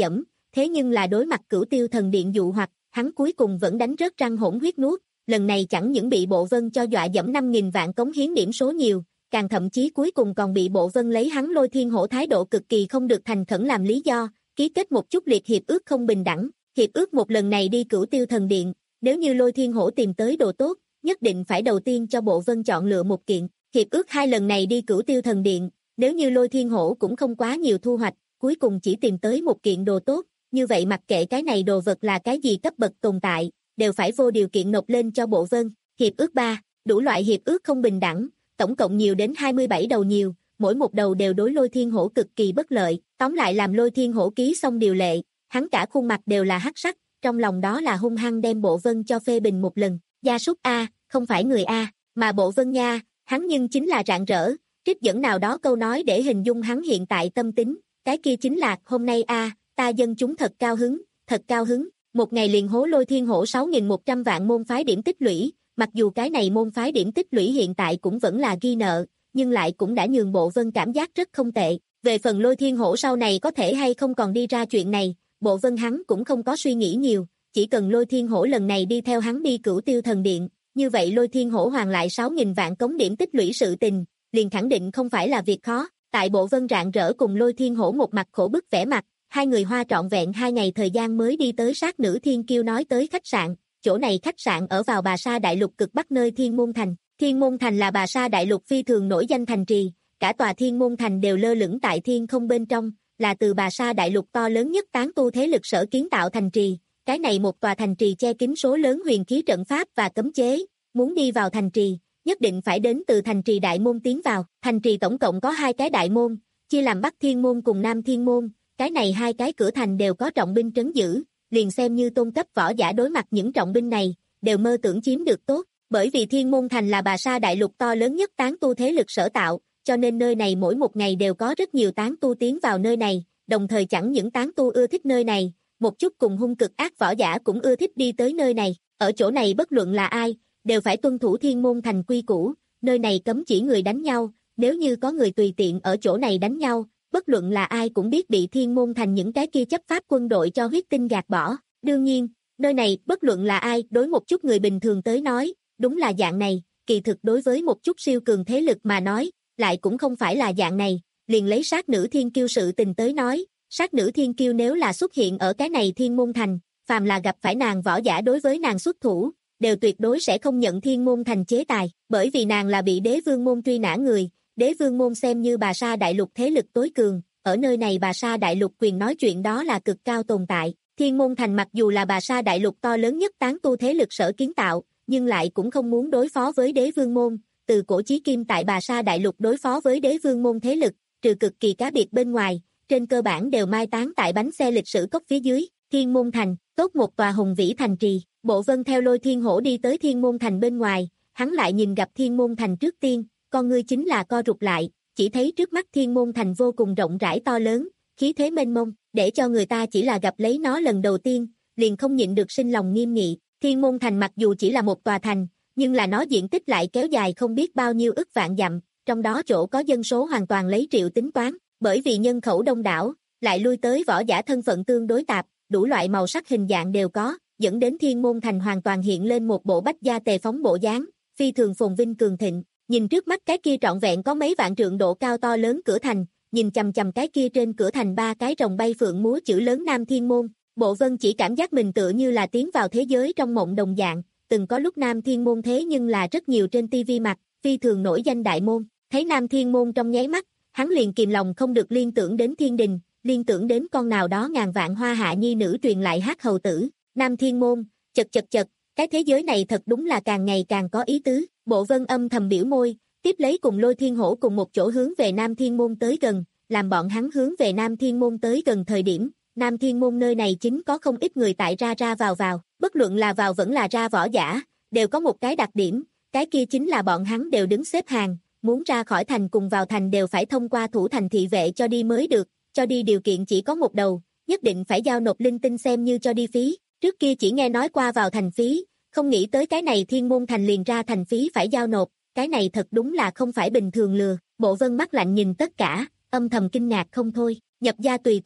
thế nhưng là đối mặt Cửu Tiêu Thần Điện dụ hoặc, hắn cuối cùng vẫn đánh rớt răng hỗn huyết nuốt, lần này chẳng những bị Bộ Vân cho dọa dẫm năm nghìn vạn cống hiến điểm số nhiều, càng thậm chí cuối cùng còn bị Bộ Vân lấy hắn Lôi Thiên Hổ thái độ cực kỳ không được thành khẩn làm lý do, ký kết một chút liệt hiệp ước không bình đẳng, hiệp ước một lần này đi Cửu Tiêu Thần Điện, nếu như Lôi Thiên Hổ tìm tới đồ tốt, nhất định phải đầu tiên cho Bộ Vân chọn lựa một kiện, hiệp ước hai lần này đi Cửu Tiêu Thần Điện, nếu như Lôi Thiên Hổ cũng không quá nhiều thu hoạch, cuối cùng chỉ tìm tới một kiện đồ tốt, như vậy mặc kệ cái này đồ vật là cái gì cấp bậc tồn tại, đều phải vô điều kiện nộp lên cho Bộ Vân. Hiệp ước ba, đủ loại hiệp ước không bình đẳng, tổng cộng nhiều đến hai mươi bảy đầu nhiều, mỗi một đầu đều đối Lôi Thiên Hổ cực kỳ bất lợi, tóm lại làm Lôi Thiên Hổ ký xong điều lệ, hắn cả khuôn mặt đều là hắc sắc, trong lòng đó là hung hăng đem Bộ Vân cho phê bình một lần, gia súc A, không phải người A, mà Bộ Vân nha, hắn nhưng chính là rạng rỡ, trích dẫn nào đó câu nói để hình dung hắn hiện tại tâm tính, cái kia chính là, hôm nay A, ta dân chúng thật cao hứng, thật cao hứng, một ngày liền hố Lôi Thiên Hổ sáu nghìn một trăm vạn môn phái điểm tích lũy, mặc dù cái này môn phái điểm tích lũy hiện tại cũng vẫn là ghi nợ, nhưng lại cũng đã nhường Bộ Vân cảm giác rất không tệ, về phần Lôi Thiên Hổ sau này có thể hay không còn đi ra chuyện này, Bộ Vân hắn cũng không có suy nghĩ nhiều, chỉ cần Lôi Thiên Hổ lần này đi theo hắn đi Cửu Tiêu Thần Điện, như vậy Lôi Thiên Hổ hoàn lại sáu nghìn vạn cống điểm tích lũy sự tình, liền khẳng định không phải là việc khó, tại Bộ Vân rạng rỡ cùng Lôi Thiên Hổ một mặt khổ bức vẻ mặt, hai người hoa trọn vẹn hai ngày thời gian mới đi tới sát nữ Thiên Kiêu nói tới khách sạn, chỗ này khách sạn ở vào Bà Sa Đại Lục cực bắc nơi Thiên Môn Thành, Thiên Môn Thành là Bà Sa Đại Lục phi thường nổi danh thành trì, cả tòa Thiên Môn Thành đều lơ lửng tại thiên không bên trong, là từ Bà Sa Đại Lục to lớn nhất tán tu thế lực sở kiến tạo thành trì, cái này một tòa thành trì che kín số lớn huyền khí trận pháp và cấm chế, muốn đi vào thành trì, nhất định phải đến từ thành trì đại môn tiến vào, thành trì tổng cộng có hai cái đại môn, chia làm Bắc Thiên Môn cùng Nam Thiên Môn, cái này hai cái cửa thành đều có trọng binh trấn giữ, liền xem như tôn cấp võ giả đối mặt những trọng binh này, đều mơ tưởng chiếm được tốt, bởi vì Thiên Môn Thành là Bà Sa Đại Lục to lớn nhất tán tu thế lực sở tạo, cho nên nơi này mỗi một ngày đều có rất nhiều tán tu tiến vào nơi này, đồng thời chẳng những tán tu ưa thích nơi này, một chút cùng hung cực ác võ giả cũng ưa thích đi tới nơi này, ở chỗ này bất luận là ai, đều phải tuân thủ Thiên Môn Thành quy củ, nơi này cấm chỉ người đánh nhau, nếu như có người tùy tiện ở chỗ này đánh nhau, bất luận là ai cũng biết bị Thiên Môn Thành những cái kia chấp pháp quân đội cho huyết tinh gạt bỏ, đương nhiên, nơi này bất luận là ai đối một chút người bình thường tới nói, đúng là dạng này, kỳ thực đối với một chút siêu cường thế lực mà nói, lại cũng không phải là dạng này, liền lấy sát nữ Thiên Kiêu sự tình tới nói, sát nữ Thiên Kiêu nếu là xuất hiện ở cái này Thiên Môn Thành, phàm là gặp phải nàng võ giả đối với nàng xuất thủ, đều tuyệt đối sẽ không nhận Thiên Môn Thành chế tài, bởi vì nàng là bị Đế Vương môn truy nã người, Đế Vương môn xem như Bà Sa Đại Lục thế lực tối cường, ở nơi này Bà Sa Đại Lục quyền nói chuyện đó là cực cao tồn tại. Thiên Môn Thành mặc dù là Bà Sa Đại Lục to lớn nhất tán tu thế lực sở kiến tạo, nhưng lại cũng không muốn đối phó với Đế Vương môn, từ cổ chí kim tại Bà Sa Đại Lục đối phó với Đế Vương môn thế lực, trừ cực kỳ cá biệt bên ngoài, trên cơ bản đều mai táng tại bánh xe lịch sử cốc phía dưới. Thiên Môn Thành, tốt một tòa hùng vĩ thành trì, Bộ Vân theo Lôi Thiên Hổ đi tới Thiên Môn Thành bên ngoài, hắn lại nhìn gặp Thiên Môn Thành trước tiên, con ngươi chính là co rụt lại, chỉ thấy trước mắt Thiên Môn Thành vô cùng rộng rãi to lớn, khí thế mênh mông, để cho người ta chỉ là gặp lấy nó lần đầu tiên, liền không nhịn được sinh lòng nghiêm nghị. Thiên Môn Thành mặc dù chỉ là một tòa thành, nhưng là nó diện tích lại kéo dài không biết bao nhiêu ức vạn dặm, trong đó chỗ có dân số hoàn toàn lấy triệu tính toán, bởi vì nhân khẩu đông đảo, lại lui tới võ giả thân phận tương đối tạp, đủ loại màu sắc hình dạng đều có, dẫn đến Thiên Môn Thành hoàn toàn hiện lên một bộ bách gia tề phóng bộ dáng, phi thường phồn vinh cường thịnh. Nhìn trước mắt cái kia trọn vẹn có mấy vạn trượng độ cao to lớn cửa thành, nhìn chằm chằm cái kia trên cửa thành ba cái rồng bay phượng múa chữ lớn Nam Thiên Môn, Bộ Vân chỉ cảm giác mình tựa như là tiến vào thế giới trong mộng đồng dạng, từng có lúc Nam Thiên Môn thế nhưng là rất nhiều trên tivi mặt, phi thường nổi danh đại môn, thấy Nam Thiên Môn trong nháy mắt, hắn liền kìm lòng không được liên tưởng đến thiên đình, liên tưởng đến con nào đó ngàn vạn hoa hạ nhi nữ truyền lại hát hầu tử, Nam Thiên Môn, chật chật chật, cái thế giới này thật đúng là càng ngày càng có ý tứ, Bộ Vân âm thầm biểu môi, tiếp lấy cùng Lôi Thiên Hổ cùng một chỗ hướng về Nam Thiên Môn tới gần, làm bọn hắn hướng về Nam Thiên Môn tới gần thời điểm, Nam Thiên Môn nơi này chính có không ít người tại ra ra vào vào, bất luận là vào vẫn là ra võ giả, đều có một cái đặc điểm, cái kia chính là bọn hắn đều đứng xếp hàng, muốn ra khỏi thành cùng vào thành đều phải thông qua thủ thành thị vệ cho đi mới được, cho đi điều kiện chỉ có một đầu, nhất định phải giao nộp linh tinh xem như cho đi phí, trước kia chỉ nghe nói qua vào thành phí, không nghĩ tới cái này Thiên Môn Thành liền ra thành phí phải giao nộp, cái này thật đúng là không phải bình thường lừa, Bộ Vân mắt lạnh nhìn tất cả, âm thầm kinh ngạc không thôi, nhập gia tùy tục,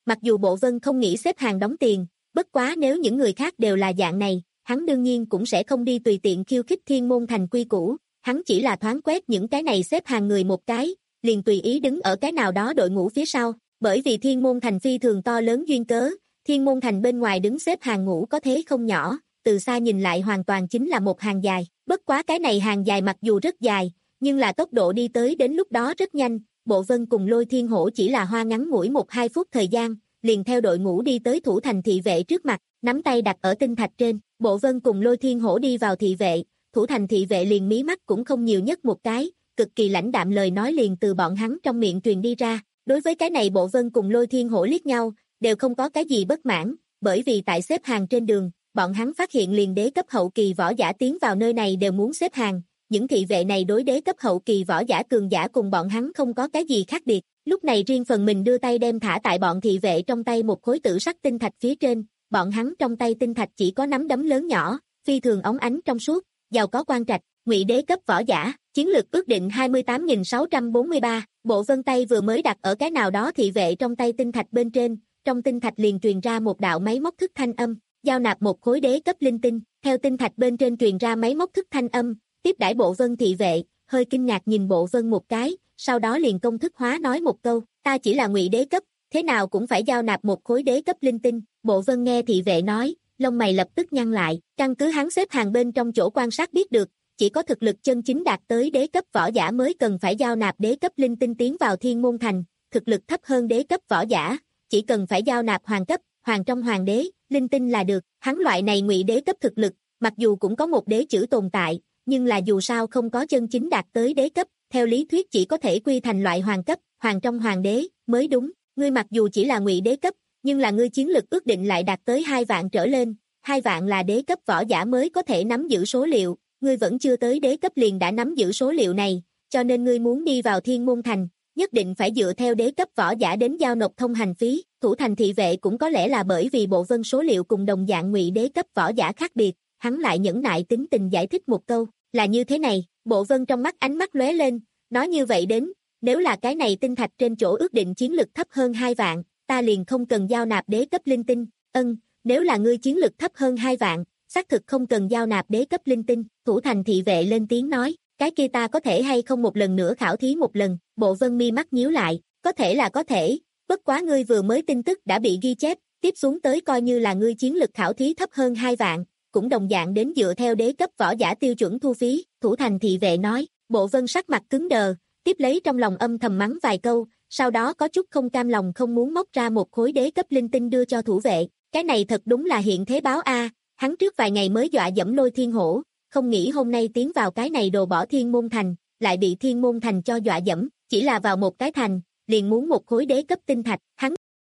Mặc dù Bộ Vân không nghĩ xếp hàng đóng tiền, bất quá nếu những người khác đều là dạng này, hắn đương nhiên cũng sẽ không đi tùy tiện khiêu khích Thiên Môn Thành quy củ, hắn chỉ là thoáng quét những cái này xếp hàng người một cái, liền tùy ý đứng ở cái nào đó đội ngũ phía sau, bởi vì Thiên Môn Thành phi thường to lớn duyên cớ, Thiên Môn Thành bên ngoài đứng xếp hàng ngũ có thế không nhỏ, từ xa nhìn lại hoàn toàn chính là một hàng dài, bất quá cái này hàng dài mặc dù rất dài, nhưng là tốc độ đi tới đến lúc đó rất nhanh, Bộ Vân cùng Lôi Thiên Hổ chỉ là hoa ngắn ngủi một hai phút thời gian, liền theo đội ngũ đi tới thủ thành thị vệ trước mặt, nắm tay đặt ở tinh thạch trên, Bộ Vân cùng Lôi Thiên Hổ đi vào thị vệ, thủ thành thị vệ liền mí mắt cũng không nhiều nhất một cái, cực kỳ lãnh đạm lời nói liền từ bọn hắn trong miệng truyền đi ra, đối với cái này Bộ Vân cùng Lôi Thiên Hổ liếc nhau, đều không có cái gì bất mãn, bởi vì tại xếp hàng trên đường, bọn hắn phát hiện liền đế cấp hậu kỳ võ giả tiến vào nơi này đều muốn xếp hàng, những thị vệ này đối đế cấp hậu kỳ võ giả cường giả cùng bọn hắn không có cái gì khác biệt, lúc này riêng phần mình đưa tay đem thả tại bọn thị vệ trong tay một khối tử sắc tinh thạch phía trên, bọn hắn trong tay tinh thạch chỉ có nắm đấm lớn nhỏ, phi thường óng ánh trong suốt, giàu có quan trạch, ngụy đế cấp võ giả, chiến lược ước định hai mươi tám nghìn sáu trăm bốn mươi ba, Bộ Vân tay vừa mới đặt ở cái nào đó thị vệ trong tay tinh thạch bên trên, trong tinh thạch liền truyền ra một đạo máy móc thức thanh âm, giao nạp một khối đế cấp linh tinh, theo tinh thạch bên trên truyền ra máy móc thức thanh âm, tiếp đãi Bộ Vân thị vệ, hơi kinh ngạc nhìn Bộ Vân một cái, sau đó liền công thức hóa nói một câu, ta chỉ là ngụy đế cấp, thế nào cũng phải giao nạp một khối đế cấp linh tinh, Bộ Vân nghe thị vệ nói, lông mày lập tức nhăn lại, căn cứ hắn xếp hàng bên trong chỗ quan sát biết được, chỉ có thực lực chân chính đạt tới đế cấp võ giả mới cần phải giao nạp đế cấp linh tinh tiến vào Thiên Môn Thành, thực lực thấp hơn đế cấp võ giả, chỉ cần phải giao nạp hoàng cấp, hoàng trong hoàng đế, linh tinh là được, hắn loại này ngụy đế cấp thực lực, mặc dù cũng có một đế chữ tồn tại, nhưng là dù sao không có chân chính đạt tới đế cấp, theo lý thuyết chỉ có thể quy thành loại hoàng cấp, hoàng trong hoàng đế, mới đúng, ngươi mặc dù chỉ là ngụy đế cấp, nhưng là ngươi chiến lực ước định lại đạt tới hai vạn trở lên, hai vạn là đế cấp võ giả mới có thể nắm giữ số liệu, ngươi vẫn chưa tới đế cấp liền đã nắm giữ số liệu này, cho nên ngươi muốn đi vào Thiên Môn Thành, nhất định phải dựa theo đế cấp võ giả đến giao nộp thông hành phí, thủ thành thị vệ cũng có lẽ là bởi vì Bộ Vân số liệu cùng đồng dạng ngụy đế cấp võ giả khác biệt, hắn lại nhẫn nại tính tình giải thích một câu, là như thế này, Bộ Vân trong mắt ánh mắt lóe lên, nói như vậy đến, nếu là cái này tinh thạch trên chỗ ước định chiến lực thấp hơn hai vạn, ta liền không cần giao nạp đế cấp linh tinh, ân, nếu là ngươi chiến lực thấp hơn hai vạn, xác thực không cần giao nạp đế cấp linh tinh, thủ thành thị vệ lên tiếng nói, cái kia ta có thể hay không một lần nữa khảo thí một lần, Bộ Vân mi mắt nhíu lại, có thể là có thể, bất quá ngươi vừa mới tin tức đã bị ghi chép, tiếp xuống tới coi như là ngươi chiến lực khảo thí thấp hơn hai vạn, cũng đồng dạng đến dựa theo đế cấp võ giả tiêu chuẩn thu phí, thủ thành thị vệ nói, Bộ Vân sắc mặt cứng đờ, tiếp lấy trong lòng âm thầm mắng vài câu, sau đó có chút không cam lòng không muốn móc ra một khối đế cấp linh tinh đưa cho thủ vệ, cái này thật đúng là hiện thế báo a, hắn trước vài ngày mới dọa dẫm Lôi Thiên Hổ, không nghĩ hôm nay tiến vào cái này đồ bỏ Thiên Môn Thành, lại bị Thiên Môn Thành cho dọa dẫm, chỉ là vào một cái thành, liền muốn một khối đế cấp tinh thạch, hắn.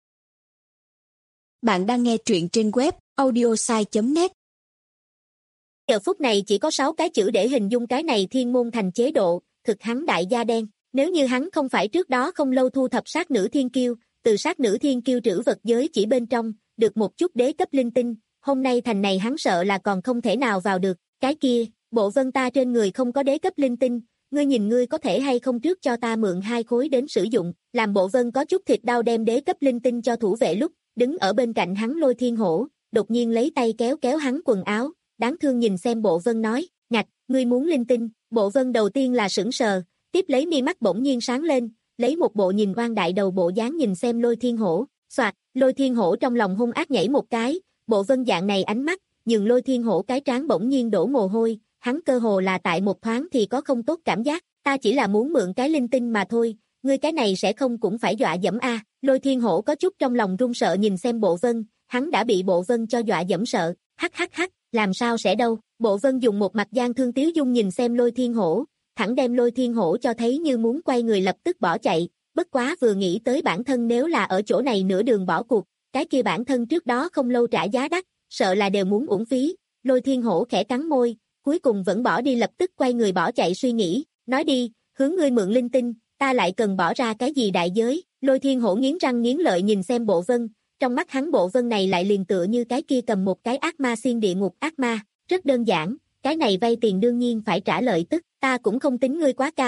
Bạn đang nghe truyện trên web audiosai chấm net. Giờ phút này chỉ có sáu cái chữ để hình dung cái này Thiên Môn Thành chế độ, thực hắn đại gia đen, nếu như hắn không phải trước đó không lâu thu thập sát nữ thiên kiêu, từ sát nữ thiên kiêu trữ vật giới chỉ bên trong, được một chút đế cấp linh tinh, hôm nay thành này hắn sợ là còn không thể nào vào được, cái kia, Bộ Vân ta trên người không có đế cấp linh tinh, ngươi nhìn ngươi có thể hay không trước cho ta mượn hai khối đến sử dụng, làm Bộ Vân có chút thịt đau đem đế cấp linh tinh cho thủ vệ lúc, đứng ở bên cạnh hắn Lôi Thiên Hổ, đột nhiên lấy tay kéo kéo hắn quần áo, đáng thương nhìn xem Bộ Vân nói, ngạch, ngươi muốn linh tinh, Bộ Vân đầu tiên là sững sờ, tiếp lấy mi mắt bỗng nhiên sáng lên, lấy một bộ nhìn oan đại đầu bộ dáng nhìn xem Lôi Thiên Hổ, soạt, Lôi Thiên Hổ trong lòng hung ác nhảy một cái, Bộ Vân dạng này ánh mắt, nhường Lôi Thiên Hổ cái trán bỗng nhiên đổ mồ hôi, hắn cơ hồ là tại một thoáng thì có không tốt cảm giác, ta chỉ là muốn mượn cái linh tinh mà thôi, ngươi cái này sẽ không cũng phải dọa dẫm a, à. Lôi Thiên Hổ có chút trong lòng run sợ nhìn xem Bộ Vân, hắn đã bị Bộ Vân cho dọa dẫm sợ, hắc hắc hắc, làm sao sẽ đâu, Bộ Vân dùng một mặt gian thương tiếu dung nhìn xem Lôi Thiên Hổ, thẳng đem Lôi Thiên Hổ cho thấy như muốn quay người lập tức bỏ chạy, bất quá vừa nghĩ tới bản thân nếu là ở chỗ này nửa đường bỏ cuộc, cái kia bản thân trước đó không lâu trả giá đắt, sợ là đều muốn uổng phí, Lôi Thiên Hổ khẽ cắn môi, cuối cùng vẫn bỏ đi lập tức quay người bỏ chạy suy nghĩ, nói đi, hướng ngươi mượn linh tinh, ta lại cần bỏ ra cái gì đại giới, Lôi Thiên Hổ nghiến răng nghiến lợi nhìn xem Bộ Vân, trong mắt hắn Bộ Vân này lại liền tựa như cái kia cầm một cái ác ma xiên địa ngục ác ma, rất đơn giản, cái này vay tiền đương nhiên phải trả lợi tức, ta cũng không tính ngươi quá cao,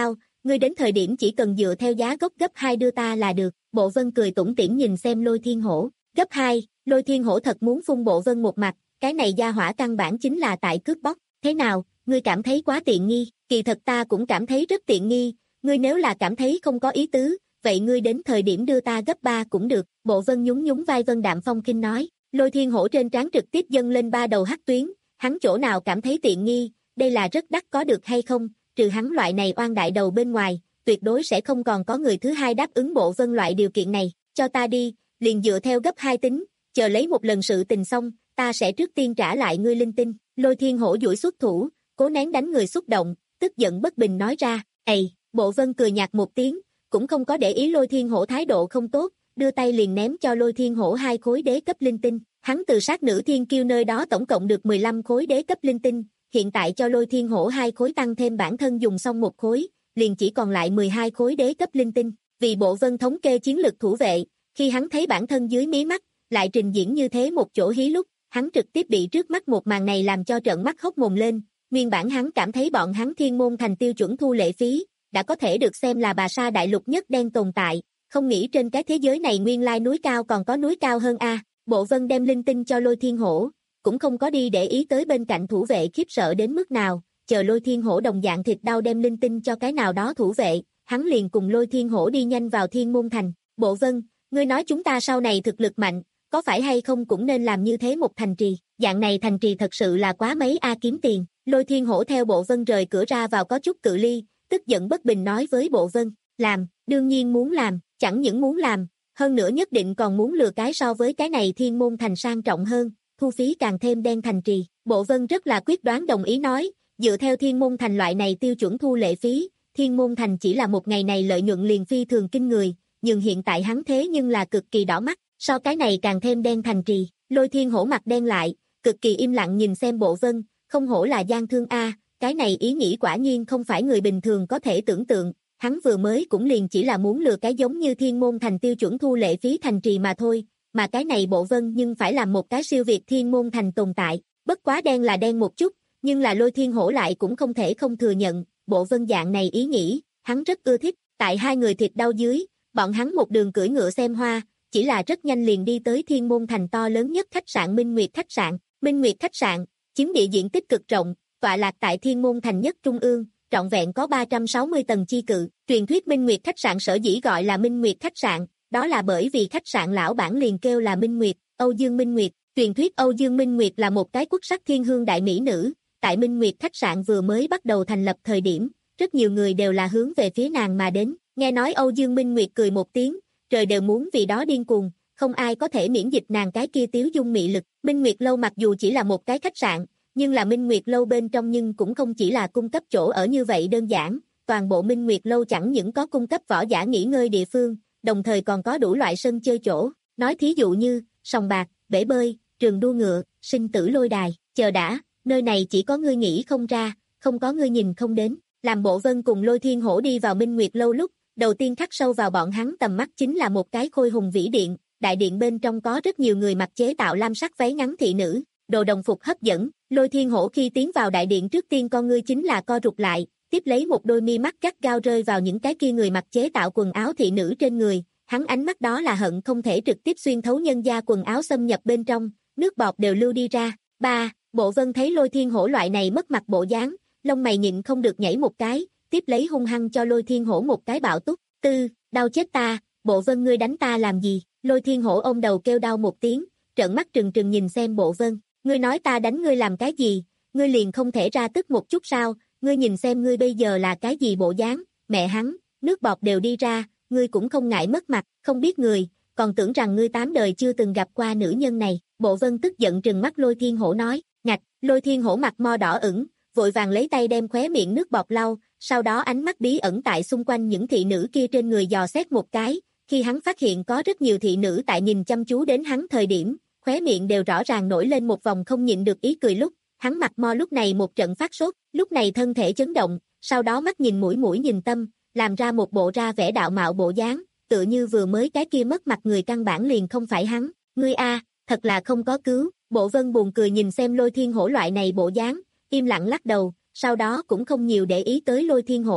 ngươi đến thời điểm chỉ cần dựa theo giá gốc gấp hai đưa ta là được. Bộ Vân cười tủm tỉm nhìn xem Lôi Thiên Hổ, gấp hai, Lôi Thiên Hổ thật muốn phun Bộ Vân một mặt, cái này gia hỏa căn bản chính là tại cướp bóc, thế nào, ngươi cảm thấy quá tiện nghi, kỳ thật ta cũng cảm thấy rất tiện nghi, ngươi nếu là cảm thấy không có ý tứ, vậy ngươi đến thời điểm đưa ta gấp ba cũng được. Bộ Vân nhún nhún vai Vân đạm phong kinh nói. Lôi Thiên Hổ trên trán trực tiếp dâng lên ba đầu hắc tuyến, hắn chỗ nào cảm thấy tiện nghi, đây là rất đắt có được hay không, trừ hắn loại này oan đại đầu bên ngoài, tuyệt đối sẽ không còn có người thứ hai đáp ứng Bộ Vân loại điều kiện này, cho ta đi, liền dựa theo gấp hai tính, chờ lấy một lần sự tình xong, ta sẽ trước tiên trả lại ngươi linh tinh. Lôi Thiên Hổ duỗi xuất thủ, cố nén đánh người xúc động, tức giận bất bình nói ra, ầy, Bộ Vân cười nhạt một tiếng, cũng không có để ý Lôi Thiên Hổ thái độ không tốt, đưa tay liền ném cho Lôi Thiên Hổ hai khối đế cấp linh tinh, hắn từ sát nữ thiên kiêu nơi đó tổng cộng được mười lăm khối đế cấp linh tinh, hiện tại cho Lôi Thiên Hổ hai khối tăng thêm bản thân dùng xong một khối, liền chỉ còn lại mười hai khối đế cấp linh tinh, vì Bộ Vân thống kê chiến lực thủ vệ, khi hắn thấy bản thân dưới mí mắt, lại trình diễn như thế một chỗ hí lúc, hắn trực tiếp bị trước mắt một màn này làm cho trợn mắt hốc mồm lên, nguyên bản hắn cảm thấy bọn hắn Thiên Môn Thành tiêu chuẩn thu lệ phí, đã có thể được xem là bà sa đại lục nhất đen tồn tại, không nghĩ trên cái thế giới này nguyên lai núi cao còn có núi cao hơn a. Bộ Vân đem linh tinh cho Lôi Thiên Hổ, cũng không có đi để ý tới bên cạnh thủ vệ khiếp sợ đến mức nào, chờ Lôi Thiên Hổ đồng dạng thịt đau đem linh tinh cho cái nào đó thủ vệ, hắn liền cùng Lôi Thiên Hổ đi nhanh vào Thiên Môn Thành. Bộ Vân, ngươi nói chúng ta sau này thực lực mạnh, có phải hay không cũng nên làm như thế một thành trì, dạng này thành trì thật sự là quá mấy a kiếm tiền. Lôi Thiên Hổ theo Bộ Vân rời cửa ra vào có chút cự ly, tức giận bất bình nói với Bộ Vân, làm, đương nhiên muốn làm, chẳng những muốn làm, hơn nữa nhất định còn muốn lừa cái so với cái này Thiên Môn Thành sang trọng hơn, thu phí càng thêm đen thành trì. Bộ Vân rất là quyết đoán đồng ý nói, dựa theo Thiên Môn Thành loại này tiêu chuẩn thu lệ phí, Thiên Môn Thành chỉ là một ngày này lợi nhuận liền phi thường kinh người, nhưng hiện tại hắn thế nhưng là cực kỳ đỏ mắt, so cái này càng thêm đen thành trì. Lôi Thiên Hổ mặt đen lại, cực kỳ im lặng nhìn xem Bộ Vân, không hổ là gian thương a, cái này ý nghĩ quả nhiên không phải người bình thường có thể tưởng tượng, hắn vừa mới cũng liền chỉ là muốn lừa cái giống như Thiên Môn Thành tiêu chuẩn thu lệ phí thành trì mà thôi, mà cái này Bộ Vân nhưng phải làm một cái siêu việt Thiên Môn Thành tồn tại, bất quá đen là đen một chút, nhưng là Lôi Thiên Hổ lại cũng không thể không thừa nhận, Bộ Vân dạng này ý nghĩ, hắn rất ưa thích, tại hai người thịt đau dưới, bọn hắn một đường cưỡi ngựa xem hoa, chỉ là rất nhanh liền đi tới Thiên Môn Thành to lớn nhất khách sạn Minh Nguyệt khách sạn. Minh Nguyệt khách sạn chiếm địa diện tích cực rộng, tọa lạc tại Thiên Môn Thành nhất trung ương, trọn vẹn có ba trăm sáu mươi tầng chi cự. Truyền thuyết Minh Nguyệt khách sạn sở dĩ gọi là Minh Nguyệt khách sạn, đó là bởi vì khách sạn lão bản liền kêu là Minh Nguyệt, Âu Dương Minh Nguyệt. Truyền thuyết Âu Dương Minh Nguyệt là một cái quốc sắc thiên hương đại mỹ nữ, tại Minh Nguyệt khách sạn vừa mới bắt đầu thành lập thời điểm, rất nhiều người đều là hướng về phía nàng mà đến. Nghe nói Âu Dương Minh Nguyệt cười một tiếng, trời đều muốn vì đó điên cuồng, không ai có thể miễn dịch nàng cái kia tiếu dung mị lực. Minh Nguyệt lâu mặc dù chỉ là một cái khách sạn, nhưng là Minh Nguyệt lâu bên trong nhưng cũng không chỉ là cung cấp chỗ ở như vậy đơn giản, toàn bộ Minh Nguyệt lâu chẳng những có cung cấp võ giả nghỉ ngơi địa phương, đồng thời còn có đủ loại sân chơi chỗ, nói thí dụ như sòng bạc, bể bơi, trường đua ngựa, sinh tử lôi đài. Chờ đã, nơi này chỉ có ngươi nghĩ không ra, không có ngươi nhìn không đến. Làm Bộ Vân cùng Lôi Thiên Hổ đi vào Minh Nguyệt lâu lúc, đầu tiên khắc sâu vào bọn hắn tầm mắt chính là một cái khôi hùng vĩ điện, đại điện bên trong có rất nhiều người mặc chế tạo lam sắc váy ngắn thị nữ, đồ đồng phục hấp dẫn. Lôi Thiên Hổ khi tiến vào đại điện trước tiên con ngươi chính là co rụt lại, tiếp lấy một đôi mi mắt gắt gao rơi vào những cái kia người mặc chế tạo quần áo thị nữ trên người, hắn ánh mắt đó là hận không thể trực tiếp xuyên thấu nhân gia quần áo xâm nhập bên trong, nước bọt đều lưu đi ra. Ba, Bộ Vân thấy Lôi Thiên Hổ loại này mất mặt bộ dáng, lông mày nhịn không được nhảy một cái, tiếp lấy hung hăng cho Lôi Thiên Hổ một cái bạo túc. Tư, đau chết ta, Bộ Vân ngươi đánh ta làm gì? Lôi Thiên Hổ ôm đầu kêu đau một tiếng, trợn mắt trừng trừng nhìn xem Bộ Vân, ngươi nói ta đánh ngươi làm cái gì? Ngươi liền không thể ra tức một chút sao? Ngươi nhìn xem ngươi bây giờ là cái gì bộ dáng? Mẹ hắn, nước bọt đều đi ra, ngươi cũng không ngại mất mặt, không biết người, còn tưởng rằng ngươi tám đời chưa từng gặp qua nữ nhân này. Bộ Vân tức giận trừng mắt Lôi Thiên Hổ nói, ngạch. Lôi Thiên Hổ mặt mo đỏ ửng, vội vàng lấy tay đem khóe miệng nước bọt lau, sau đó ánh mắt bí ẩn tại xung quanh những thị nữ kia trên người dò xét một cái, khi hắn phát hiện có rất nhiều thị nữ tại nhìn chăm chú đến hắn thời điểm, khóe miệng đều rõ ràng nổi lên một vòng không nhịn được ý cười lúc, hắn mặt mo lúc này một trận phát sốt, lúc này thân thể chấn động, sau đó mắt nhìn mũi mũi nhìn tâm, làm ra một bộ ra vẻ đạo mạo bộ dáng, tựa như vừa mới cái kia mất mặt người căn bản liền không phải hắn. Ngươi a, thật là không có cứu. Bộ Vân buồn cười nhìn xem Lôi Thiên Hổ loại này bộ dáng, im lặng lắc đầu, sau đó cũng không nhiều để ý tới Lôi Thiên Hổ,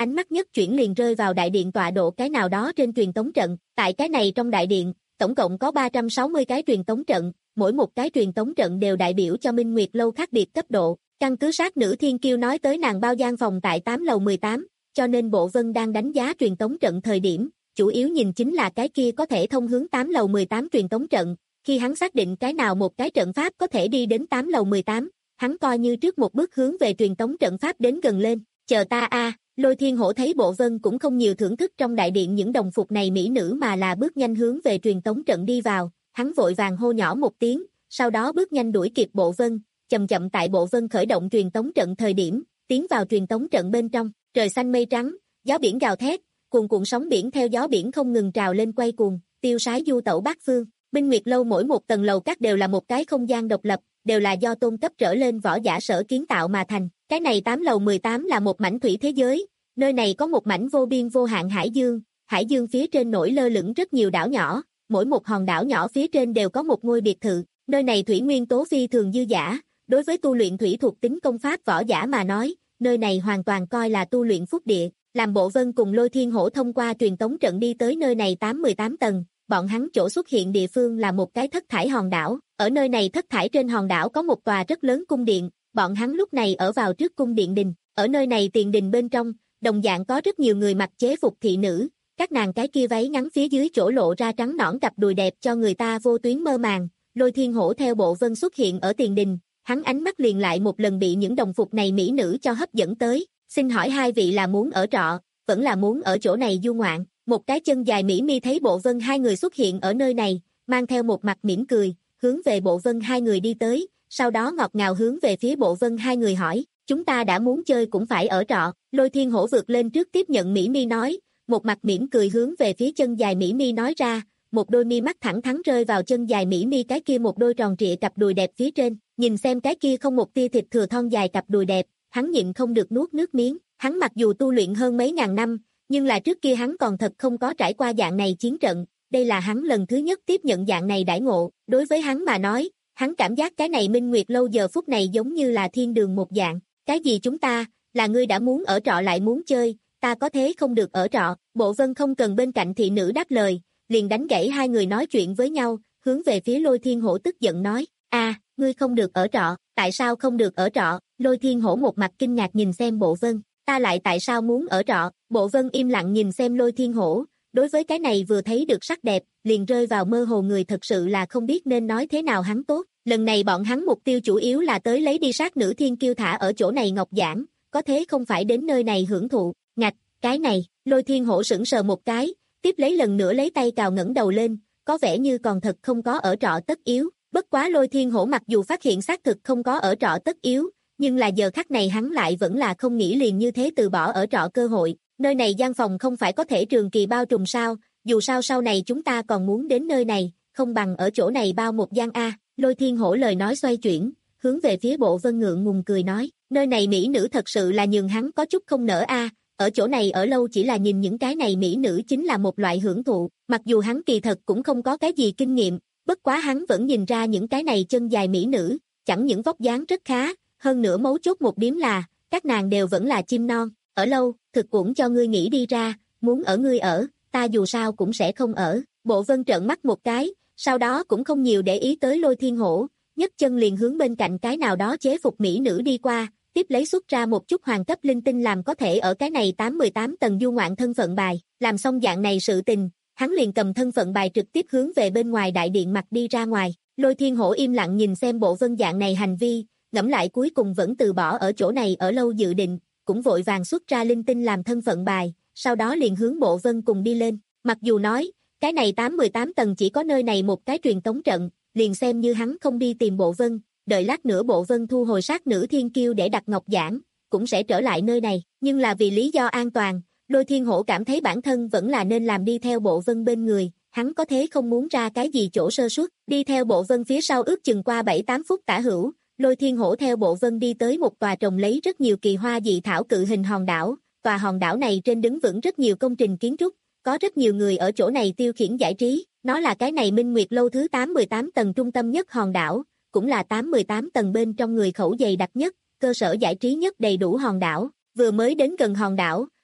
ánh mắt nhất chuyển liền rơi vào đại điện tọa độ cái nào đó trên truyền tống trận. Tại cái này trong đại điện, tổng cộng có ba trăm sáu mươi cái truyền tống trận, mỗi một cái truyền tống trận đều đại biểu cho Minh Nguyệt Lâu khác biệt cấp độ. Căn cứ sát nữ thiên kiêu nói tới nàng bao gian phòng tại tám lầu mười tám, cho nên Bộ Vân đang đánh giá truyền tống trận thời điểm, chủ yếu nhìn chính là cái kia có thể thông hướng tám lầu mười tám truyền tống trận. Khi hắn xác định cái nào một cái trận pháp có thể đi đến tám lầu mười tám, hắn coi như trước một bước hướng về truyền tống trận pháp đến gần lên. Chờ ta a, Lôi Thiên Hổ thấy Bộ Vân cũng không nhiều thưởng thức trong đại điện những đồng phục này mỹ nữ mà là bước nhanh hướng về truyền tống trận đi vào, hắn vội vàng hô nhỏ một tiếng, sau đó bước nhanh đuổi kịp Bộ Vân, chậm chậm tại Bộ Vân khởi động truyền tống trận thời điểm, tiến vào truyền tống trận bên trong. Trời xanh mây trắng, gió biển gào thét, cuồn cuộn sóng biển theo gió biển không ngừng trào lên quay cuồng, tiêu sái du tẩu bát phương. Minh Nguyệt Lâu mỗi một tầng lầu các đều là một cái không gian độc lập, đều là do tôn cấp trở lên võ giả sở kiến tạo mà thành. Cái này tám lầu mười tám là một mảnh thủy thế giới, nơi này có một mảnh vô biên vô hạn hải dương, hải dương phía trên nổi lơ lửng rất nhiều đảo nhỏ, mỗi một hòn đảo nhỏ phía trên đều có một ngôi biệt thự. Nơi này thủy nguyên tố phi thường dư dả, đối với tu luyện thủy thuộc tính công pháp võ giả mà nói, nơi này hoàn toàn coi là tu luyện phúc địa. Làm Bộ Vân cùng Lôi Thiên Hổ thông qua truyền tống trận đi tới nơi này tám mười tám tầng, bọn hắn chỗ xuất hiện địa phương là một cái thất thải hòn đảo. Ở nơi này thất thải trên hòn đảo có một tòa rất lớn cung điện, bọn hắn lúc này ở vào trước cung điện đình. Ở nơi này tiền đình bên trong, đồng dạng có rất nhiều người mặc chế phục thị nữ, các nàng cái kia váy ngắn phía dưới chỗ lộ ra trắng nõn cặp đùi đẹp cho người ta vô tuyến mơ màng. Lôi Thiên Hổ theo Bộ Vân xuất hiện ở tiền đình, hắn ánh mắt liền lại một lần bị những đồng phục này mỹ nữ cho hấp dẫn tới. Xin hỏi hai vị là muốn ở trọ, vẫn là muốn ở chỗ này du ngoạn? Một cái chân dài mỹ mi thấy Bộ Vân hai người xuất hiện ở nơi này, mang theo một mặt mỉm cười, hướng về Bộ Vân hai người đi tới, sau đó ngọt ngào hướng về phía Bộ Vân hai người hỏi, chúng ta đã muốn chơi cũng phải ở trọ. Lôi Thiên Hổ vượt lên trước tiếp nhận mỹ mi nói, một mặt mỉm cười hướng về phía chân dài mỹ mi nói ra, một đôi mi mắt thẳng thắn rơi vào chân dài mỹ mi cái kia một đôi tròn trịa cặp đùi đẹp phía trên, nhìn xem cái kia không một tia thịt thừa thon dài cặp đùi đẹp, hắn nhịn không được nuốt nước miếng. Hắn mặc dù tu luyện hơn mấy ngàn năm, nhưng là trước kia hắn còn thật không có trải qua dạng này chiến trận, đây là hắn lần thứ nhất tiếp nhận dạng này đãi ngộ. Đối với hắn mà nói, hắn cảm giác cái này Minh Nguyệt Lâu giờ phút này giống như là thiên đường một dạng. Cái gì chúng ta, là ngươi đã muốn ở trọ lại muốn chơi, ta có thế không được ở trọ? Bộ Vân không cần bên cạnh thị nữ đáp lời, liền đánh gãy hai người nói chuyện với nhau, hướng về phía Lôi Thiên Hổ tức giận nói, a, à, ngươi không được ở trọ, tại sao không được ở trọ? Lôi Thiên Hổ một mặt kinh ngạc nhìn xem Bộ Vân, ta lại tại sao muốn ở trọ? Bộ Vân im lặng nhìn xem Lôi Thiên Hổ, đối với cái này vừa thấy được sắc đẹp, liền rơi vào mơ hồ người thật sự là không biết nên nói thế nào hắn tốt. Lần này bọn hắn mục tiêu chủ yếu là tới lấy đi sát nữ thiên kiêu thả ở chỗ này ngọc giảng, có thế không phải đến nơi này hưởng thụ. Ngạch, cái này, Lôi Thiên Hổ sững sờ một cái, tiếp lấy lần nữa lấy tay cào ngẩng đầu lên, có vẻ như còn thật không có ở trọ tất yếu. Bất quá Lôi Thiên Hổ mặc dù phát hiện xác thực không có ở trọ tất yếu, nhưng là giờ khắc này hắn lại vẫn là không nghĩ liền như thế từ bỏ ở trọ cơ hội. Nơi này gian phòng không phải có thể trường kỳ bao trùm sao, dù sao sau này chúng ta còn muốn đến nơi này, không bằng ở chỗ này bao một gian a. Lôi Thiên Hổ lời nói xoay chuyển, hướng về phía Bộ Vân ngượng ngùng cười nói, nơi này mỹ nữ thật sự là nhường hắn có chút không nỡ a, ở chỗ này ở lâu chỉ là nhìn những cái này mỹ nữ chính là một loại hưởng thụ, mặc dù hắn kỳ thật cũng không có cái gì kinh nghiệm, bất quá hắn vẫn nhìn ra những cái này chân dài mỹ nữ, chẳng những vóc dáng rất khá, hơn nữa mấu chốt một điểm là, các nàng đều vẫn là chim non, ở lâu, thực cũng cho ngươi nghĩ đi ra, muốn ở ngươi ở, ta dù sao cũng sẽ không ở. Bộ Vân trợn mắt một cái, sau đó cũng không nhiều để ý tới Lôi Thiên Hổ, nhấc chân liền hướng bên cạnh cái nào đó chế phục mỹ nữ đi qua, tiếp lấy xuất ra một chút hoàng cấp linh tinh làm có thể ở cái này tám mười tám tầng du ngoạn thân phận bài, làm xong dạng này sự tình, hắn liền cầm thân phận bài trực tiếp hướng về bên ngoài đại điện mặt đi ra ngoài. Lôi Thiên Hổ im lặng nhìn xem Bộ Vân dạng này hành vi, ngẫm lại cuối cùng vẫn từ bỏ ở chỗ này ở lâu dự định, cũng vội vàng xuất ra linh tinh làm thân phận bài, sau đó liền hướng Bộ Vân cùng đi lên. Mặc dù nói, cái này tám mười tám tầng chỉ có nơi này một cái truyền tống trận, liền xem như hắn không đi tìm Bộ Vân, đợi lát nữa Bộ Vân thu hồi sát nữ thiên kiêu để đặt ngọc giảng, cũng sẽ trở lại nơi này, nhưng là vì lý do an toàn, Lôi Thiên Hổ cảm thấy bản thân vẫn là nên làm đi theo Bộ Vân bên người, hắn có thế không muốn ra cái gì chỗ sơ suất, đi theo Bộ Vân phía sau ước chừng qua bảy tám phút tả hữu, Lôi Thiên Hổ theo Bộ Vân đi tới một tòa trồng lấy rất nhiều kỳ hoa dị thảo cự hình hòn đảo, tòa hòn đảo này trên đứng vững rất nhiều công trình kiến trúc, có rất nhiều người ở chỗ này tiêu khiển giải trí, nó là cái này Minh Nguyệt Lâu thứ tám mười tám tầng trung tâm nhất hòn đảo, cũng là tám mười tám tầng bên trong người khẩu dày đặc nhất, cơ sở giải trí nhất đầy đủ hòn đảo. Vừa mới đến gần hòn đảo,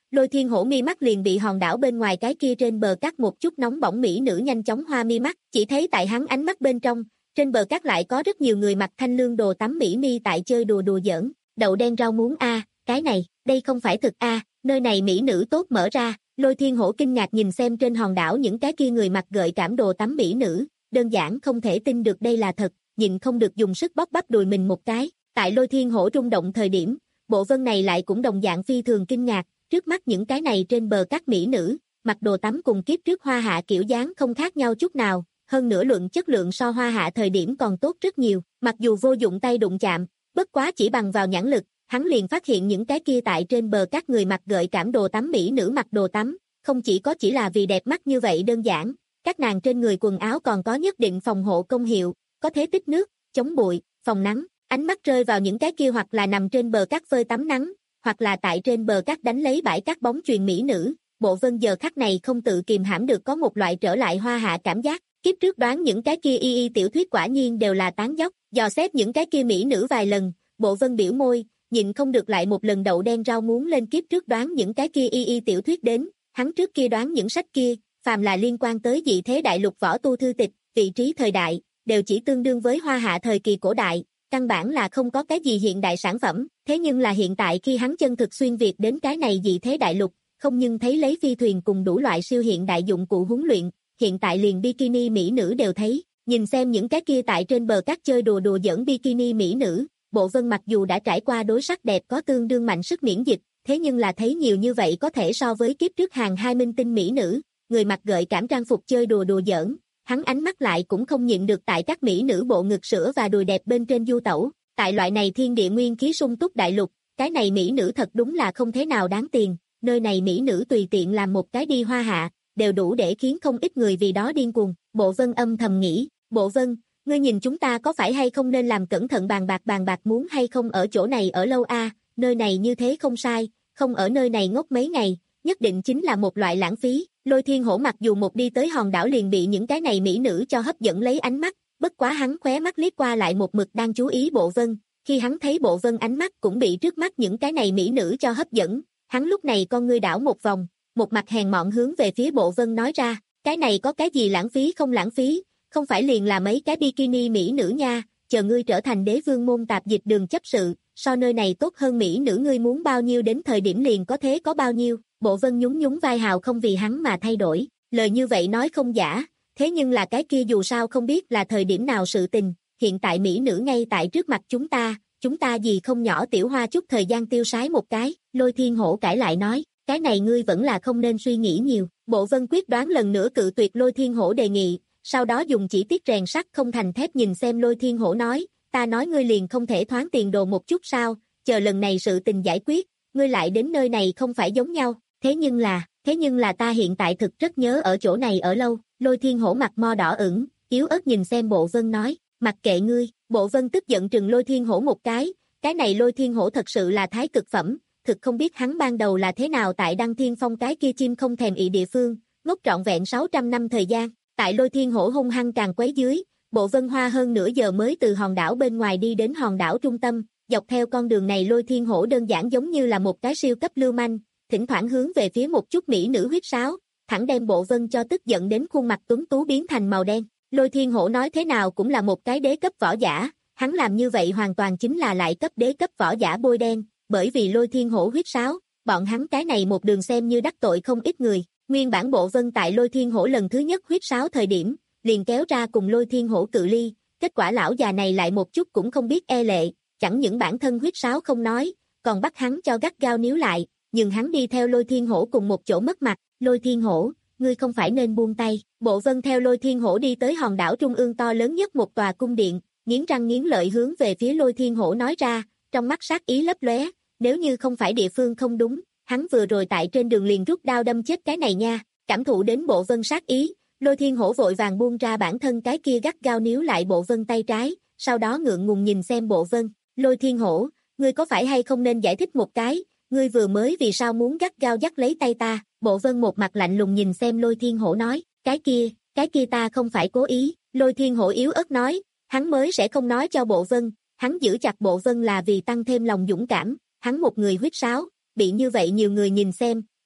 Lôi Thiên Hổ mi mắt liền bị hòn đảo bên ngoài cái kia trên bờ cát một chút nóng bỏng mỹ nữ nhanh chóng hoa mi mắt, chỉ thấy tại hắn ánh mắt bên trong, trên bờ cát lại có rất nhiều người mặc thanh lương đồ tắm mỹ mi tại chơi đùa đùa giỡn, đậu đen rau muống a, cái này, đây không phải thực a, nơi này mỹ nữ tốt mở ra. Lôi Thiên Hổ kinh ngạc nhìn xem trên hòn đảo những cái kia người mặc gợi cảm đồ tắm mỹ nữ, đơn giản không thể tin được đây là thật, nhịn không được dùng sức bóp bắp đùi mình một cái. Tại Lôi Thiên Hổ rung động thời điểm, Bộ Vân này lại cũng đồng dạng phi thường kinh ngạc, trước mắt những cái này trên bờ cát mỹ nữ, mặc đồ tắm cùng kiếp trước Hoa Hạ kiểu dáng không khác nhau chút nào, hơn nữa luận chất lượng so Hoa Hạ thời điểm còn tốt rất nhiều, mặc dù vô dụng tay đụng chạm, bất quá chỉ bằng vào nhãn lực, hắn liền phát hiện những cái kia tại trên bờ các người mặc gợi cảm đồ tắm mỹ nữ mặc đồ tắm, không chỉ có chỉ là vì đẹp mắt như vậy đơn giản, các nàng trên người quần áo còn có nhất định phòng hộ công hiệu, có thể tích nước, chống bụi, phòng nắng, ánh mắt rơi vào những cái kia hoặc là nằm trên bờ cát phơi tắm nắng, hoặc là tại trên bờ cát đánh lấy bãi cát bóng chuyền mỹ nữ, Bộ Vân giờ khắc này không tự kìm hãm được có một loại trở lại Hoa Hạ cảm giác, kiếp trước đoán những cái kia y y tiểu thuyết quả nhiên đều là tán dóc, dò xét những cái kia mỹ nữ vài lần, Bộ Vân biểu môi, nhịn không được lại một lần đậu đen rau muống lên kiếp trước đoán những cái kia y y tiểu thuyết đến, hắn trước kia đoán những sách kia, phàm là liên quan tới dị thế đại lục võ tu thư tịch, vị trí thời đại, đều chỉ tương đương với Hoa Hạ thời kỳ cổ đại, căn bản là không có cái gì hiện đại sản phẩm, thế nhưng là hiện tại khi hắn chân thực xuyên Việt đến cái này dị thế đại lục, không nhưng thấy lấy phi thuyền cùng đủ loại siêu hiện đại dụng cụ huấn luyện, hiện tại liền bikini mỹ nữ đều thấy, nhìn xem những cái kia tại trên bờ cát chơi đùa đùa giỡn bikini mỹ nữ, Bộ Vân mặc dù đã trải qua đối sắc đẹp có tương đương mạnh sức miễn dịch, thế nhưng là thấy nhiều như vậy có thể so với kiếp trước hàng hai minh tinh mỹ nữ, người mặc gợi cảm trang phục chơi đùa đùa giỡn, hắn ánh mắt lại cũng không nhịn được tại các mỹ nữ bộ ngực sữa và đùi đẹp bên trên du tẩu, tại loại này thiên địa nguyên khí sung túc đại lục, cái này mỹ nữ thật đúng là không thế nào đáng tiền, nơi này mỹ nữ tùy tiện làm một cái đi Hoa Hạ, đều đủ để khiến không ít người vì đó điên cuồng, Bộ Vân âm thầm nghĩ, Bộ Vân, ngươi nhìn chúng ta có phải hay không nên làm cẩn thận bàn bạc bàn bạc muốn hay không ở chỗ này ở lâu a, nơi này như thế không sai, không ở nơi này ngốc mấy ngày, nhất định chính là một loại lãng phí. Lôi Thiên Hổ mặc dù một đi tới hòn đảo liền bị những cái này mỹ nữ cho hấp dẫn lấy ánh mắt, bất quá hắn khóe mắt liếc qua lại một mực đang chú ý Bộ Vân, khi hắn thấy Bộ Vân ánh mắt cũng bị trước mắt những cái này mỹ nữ cho hấp dẫn, hắn lúc này con ngươi đảo một vòng, một mặt hèn mọn hướng về phía Bộ Vân nói ra, cái này có cái gì lãng phí không lãng phí, không phải liền là mấy cái bikini mỹ nữ nha, chờ ngươi trở thành đế vương môn tạp dịch đường chấp sự, so nơi này tốt hơn mỹ nữ ngươi muốn bao nhiêu đến thời điểm liền có thế có bao nhiêu. Bộ Vân nhún nhún vai hào không vì hắn mà thay đổi, lời như vậy nói không giả, thế nhưng là cái kia dù sao không biết là thời điểm nào sự tình, hiện tại mỹ nữ ngay tại trước mặt chúng ta, chúng ta gì không nhỏ tiểu hoa chút thời gian tiêu sái một cái, Lôi Thiên Hổ cãi lại nói, cái này ngươi vẫn là không nên suy nghĩ nhiều, Bộ Vân quyết đoán lần nữa cự tuyệt Lôi Thiên Hổ đề nghị, sau đó dùng chỉ tiết rèn sắt không thành thép nhìn xem Lôi Thiên Hổ nói, ta nói ngươi liền không thể thoáng tiền đồ một chút sao, chờ lần này sự tình giải quyết, ngươi lại đến nơi này không phải giống nhau. Thế nhưng là, thế nhưng là ta hiện tại thực rất nhớ ở chỗ này ở lâu, Lôi Thiên Hổ mặt mo đỏ ửng, yếu ớt nhìn xem Bộ Vân nói, mặc kệ ngươi, Bộ Vân tức giận trừng Lôi Thiên Hổ một cái, cái này Lôi Thiên Hổ thật sự là thái cực phẩm, thực không biết hắn ban đầu là thế nào tại Đăng Thiên Phong cái kia chim không thèm ị địa phương, ngốc trọn vẹn sáu trăm năm thời gian, tại Lôi Thiên Hổ hung hăng càng quấy dưới, Bộ Vân hoa hơn nửa giờ mới từ hòn đảo bên ngoài đi đến hòn đảo trung tâm, dọc theo con đường này Lôi Thiên Hổ đơn giản giống như là một cái siêu cấp lưu manh, thỉnh thoảng hướng về phía một chút mỹ nữ huýt sáo, thẳng đem Bộ Vân cho tức giận đến khuôn mặt tuấn tú biến thành màu đen. Lôi Thiên Hổ nói thế nào cũng là một cái đế cấp võ giả, hắn làm như vậy hoàn toàn chính là lại cấp đế cấp võ giả bôi đen, bởi vì Lôi Thiên Hổ huýt sáo, bọn hắn cái này một đường xem như đắc tội không ít người. Nguyên bản Bộ Vân tại Lôi Thiên Hổ lần thứ nhất huýt sáo thời điểm, liền kéo ra cùng Lôi Thiên Hổ cự ly, kết quả lão già này lại một chút cũng không biết e lệ, chẳng những bản thân huýt sáo không nói, còn bắt hắn cho gắt gao níu lại. Nhưng hắn đi theo Lôi Thiên Hổ cùng một chỗ mất mặt, Lôi Thiên Hổ, ngươi không phải nên buông tay. Bộ Vân theo Lôi Thiên Hổ đi tới hòn đảo trung ương to lớn nhất một tòa cung điện, nghiến răng nghiến lợi hướng về phía Lôi Thiên Hổ nói ra, trong mắt sát ý lấp lóe, nếu như không phải địa phương không đúng, hắn vừa rồi tại trên đường liền rút đao đâm chết cái này nha. Cảm thụ đến Bộ Vân sát ý, Lôi Thiên Hổ vội vàng buông ra bản thân cái kia gắt gao níu lại Bộ Vân tay trái, sau đó ngượng ngùng nhìn xem Bộ Vân, Lôi Thiên Hổ, ngươi có phải hay không nên giải thích một cái? Ngươi vừa mới vì sao muốn gắt gao dắt lấy tay ta? Bộ Vân một mặt lạnh lùng nhìn xem Lôi Thiên Hổ nói, cái kia, cái kia ta không phải cố ý. Lôi Thiên Hổ yếu ớt nói, hắn mới sẽ không nói cho Bộ Vân, hắn giữ chặt Bộ Vân là vì tăng thêm lòng dũng cảm, hắn một người huýt sáo, bị như vậy nhiều người nhìn xem,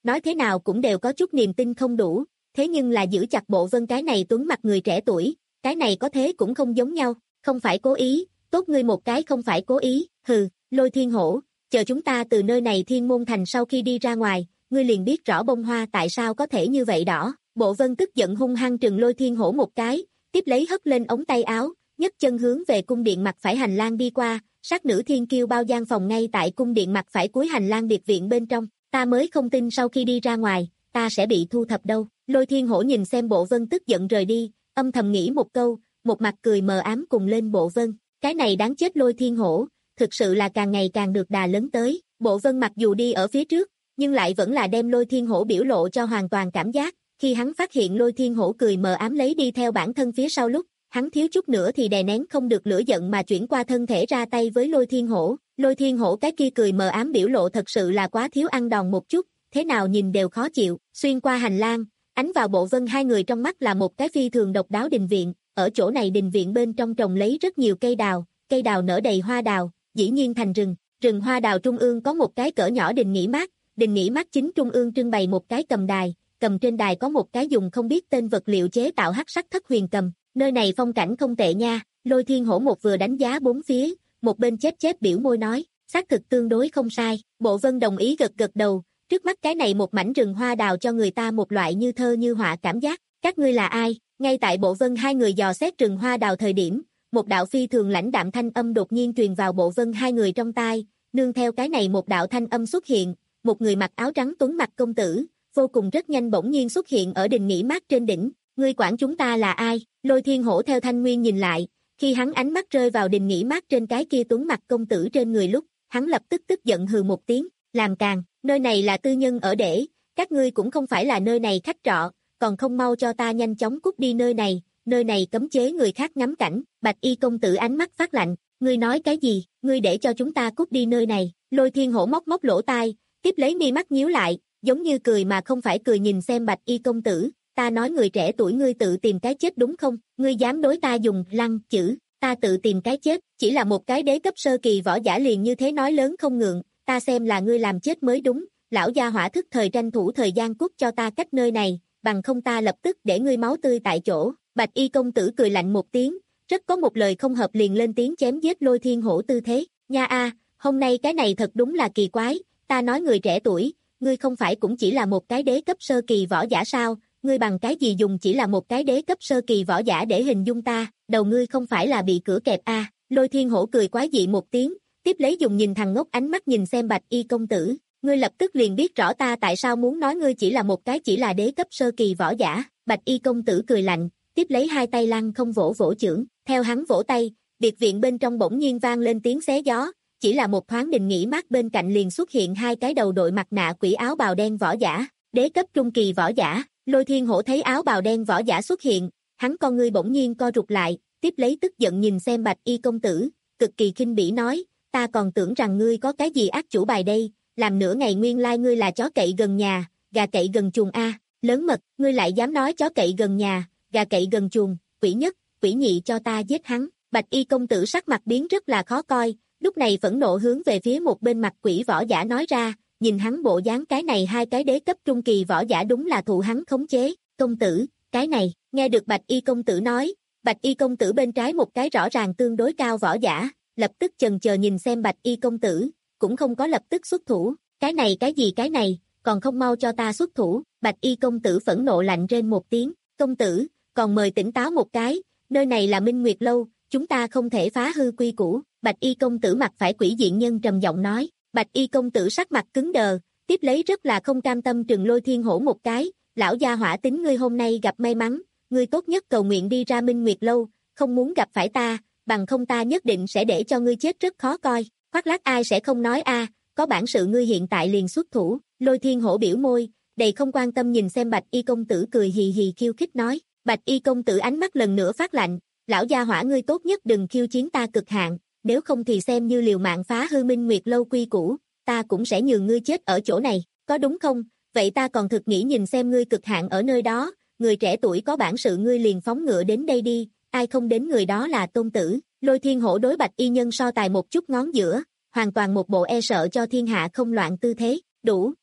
nói thế nào cũng đều có chút niềm tin không đủ, thế nhưng là giữ chặt Bộ Vân cái này tuấn mặt người trẻ tuổi, cái này có thế cũng không giống nhau, không phải cố ý, tốt ngươi một cái không phải cố ý, hừ, Lôi Thiên Hổ, chờ chúng ta từ nơi này Thiên Môn Thành sau khi đi ra ngoài, ngươi liền biết rõ bông hoa tại sao có thể như vậy đỏ. Bộ Vân tức giận hung hăng trừng Lôi Thiên Hổ một cái, tiếp lấy hất lên ống tay áo, nhấc chân hướng về cung điện mặt phải hành lang đi qua, sát nữ thiên kiêu bao gian phòng ngay tại cung điện mặt phải cuối hành lang biệt viện bên trong, ta mới không tin sau khi đi ra ngoài, ta sẽ bị thu thập đâu. Lôi Thiên Hổ nhìn xem Bộ Vân tức giận rời đi, âm thầm nghĩ một câu, một mặt cười mờ ám cùng lên Bộ Vân, cái này đáng chết Lôi Thiên Hổ, thực sự là càng ngày càng được đà lớn tới. Bộ Vân mặc dù đi ở phía trước, nhưng lại vẫn là đem Lôi Thiên Hổ biểu lộ cho hoàn toàn cảm giác, khi hắn phát hiện Lôi Thiên Hổ cười mờ ám lấy đi theo bản thân phía sau lúc, hắn thiếu chút nữa thì đè nén không được lửa giận mà chuyển qua thân thể ra tay với Lôi Thiên Hổ. Lôi Thiên Hổ cái kia cười mờ ám biểu lộ thật sự là quá thiếu ăn đòn một chút, thế nào nhìn đều khó chịu. Xuyên qua hành lang, ánh vào Bộ Vân hai người trong mắt là một cái phi thường độc đáo đình viện, ở chỗ này đình viện bên trong trồng lấy rất nhiều cây đào, cây đào nở đầy hoa đào, dĩ nhiên thành rừng, rừng hoa đào trung ương có một cái cỡ nhỏ đình nghỉ mát, đình nghỉ mát chính trung ương trưng bày một cái cầm đài, cầm trên đài có một cái dùng không biết tên vật liệu chế tạo hắc sắc thất huyền cầm, nơi này phong cảnh không tệ nha. Lôi Thiên Hổ một vừa đánh giá bốn phía, một bên chép chép biểu môi nói, xác thực tương đối không sai. Bộ Vân đồng ý gật gật đầu, trước mắt cái này một mảnh rừng hoa đào cho người ta một loại như thơ như họa cảm giác. Các ngươi là ai? Ngay tại Bộ Vân hai người dò xét rừng hoa đào thời điểm, một đạo phi thường lãnh đạm thanh âm đột nhiên truyền vào Bộ Vân hai người trong tai, nương theo cái này một đạo thanh âm xuất hiện, một người mặc áo trắng tuấn mặt công tử, vô cùng rất nhanh bỗng nhiên xuất hiện ở đình nghỉ mát trên đỉnh. Ngươi quản chúng ta là ai? Lôi Thiên Hổ theo thanh nguyên nhìn lại, khi hắn ánh mắt rơi vào đình nghỉ mát trên cái kia tuấn mặt công tử trên người lúc, hắn lập tức tức giận hừ một tiếng, làm càn, nơi này là tư nhân ở để, các ngươi cũng không phải là nơi này khách trọ, còn không mau cho ta nhanh chóng cút đi nơi này, nơi này cấm chế người khác ngắm cảnh. Bạch y công tử ánh mắt phát lạnh, ngươi nói cái gì, ngươi để cho chúng ta cút đi nơi này. Lôi Thiên Hổ móc móc lỗ tai, tiếp lấy mi mắt nhíu lại, giống như cười mà không phải cười nhìn xem Bạch y công tử, ta nói người trẻ tuổi ngươi tự tìm cái chết đúng không, ngươi dám đối ta dùng lăng chữ, ta tự tìm cái chết, chỉ là một cái đế cấp sơ kỳ võ giả liền như thế nói lớn không ngượng, ta xem là ngươi làm chết mới đúng. Lão gia hỏa thức thời tranh thủ thời gian cút cho ta cách nơi này, bằng không ta lập tức để ngươi máu tươi tại chỗ. Bạch y công tử cười lạnh một tiếng, rất có một lời không hợp liền lên tiếng chém giết Lôi Thiên Hổ tư thế. Nha a, hôm nay cái này thật đúng là kỳ quái, ta nói người trẻ tuổi, ngươi không phải cũng chỉ là một cái đế cấp sơ kỳ võ giả sao, ngươi bằng cái gì dùng chỉ là một cái đế cấp sơ kỳ võ giả để hình dung ta, đầu ngươi không phải là bị cửa kẹp a. Lôi Thiên Hổ cười quái dị một tiếng, tiếp lấy dùng nhìn thằng ngốc ánh mắt nhìn xem Bạch y công tử, ngươi lập tức liền biết rõ ta tại sao muốn nói ngươi chỉ là một cái chỉ là đế cấp sơ kỳ võ giả. Bạch y công tử cười lạnh, tiếp lấy hai tay lăng không vỗ vỗ chưởng, theo hắn vỗ tay, biệt viện bên trong bỗng nhiên vang lên tiếng xé gió, chỉ là một thoáng đình nghỉ mát bên cạnh liền xuất hiện hai cái đầu đội mặt nạ quỷ áo bào đen võ giả, đế cấp trung kỳ võ giả. Lôi Thiên Hổ thấy áo bào đen võ giả xuất hiện, hắn con ngươi bỗng nhiên co rụt lại, tiếp lấy tức giận nhìn xem Bạch y công tử, cực kỳ khinh bỉ nói, ta còn tưởng rằng ngươi có cái gì ác chủ bài đây, làm nửa ngày nguyên lai ngươi là chó cậy gần nhà, gà cậy gần chuồng a, lớn mật, ngươi lại dám nói chó cậy gần nhà, gà cậy gần chuồng, quỷ nhất, quỷ nhị cho ta giết hắn. Bạch y công tử sắc mặt biến rất là khó coi, lúc này phẫn nộ hướng về phía một bên mặt quỷ võ giả nói ra, nhìn hắn bộ dáng cái này hai cái đế cấp trung kỳ võ giả đúng là thụ hắn khống chế. Công tử, cái này, nghe được Bạch y công tử nói, Bạch y công tử bên trái một cái rõ ràng tương đối cao võ giả, lập tức chần chờ nhìn xem Bạch y công tử, cũng không có lập tức xuất thủ, cái này cái gì cái này, còn không mau cho ta xuất thủ. Bạch y công tử phẫn nộ lạnh rên một tiếng, công tử, còn mời tỉnh táo một cái, nơi này là Minh Nguyệt Lâu, chúng ta không thể phá hư quy củ. Bạch y công tử mặt phải quỷ diện nhân trầm giọng nói. Bạch y công tử sắc mặt cứng đờ, tiếp lấy rất là không cam tâm trừng Lôi Thiên Hổ một cái, lão gia hỏa tính ngươi hôm nay gặp may mắn, ngươi tốt nhất cầu nguyện đi ra Minh Nguyệt Lâu, không muốn gặp phải ta, bằng không ta nhất định sẽ để cho ngươi chết rất khó coi. Khoác lác ai sẽ không nói a, có bản sự ngươi hiện tại liền xuất thủ. Lôi Thiên Hổ biểu môi, đầy không quan tâm nhìn xem Bạch y công tử cười hì hì khiêu khích nói. Bạch y công tử ánh mắt lần nữa phát lạnh, lão gia hỏa ngươi tốt nhất đừng khiêu chiến ta cực hạn, nếu không thì xem như liều mạng phá hư Minh Nguyệt Lâu quy củ, ta cũng sẽ nhường ngươi chết ở chỗ này, có đúng không? Vậy ta còn thực nghĩ nhìn xem ngươi cực hạn ở nơi đó, người trẻ tuổi có bản sự ngươi liền phóng ngựa đến đây đi, ai không đến người đó là tôn tử. Lôi Thiên Hổ đối Bạch y nhân so tài một chút ngón giữa, hoàn toàn một bộ e sợ cho thiên hạ không loạn tư thế. Đủ,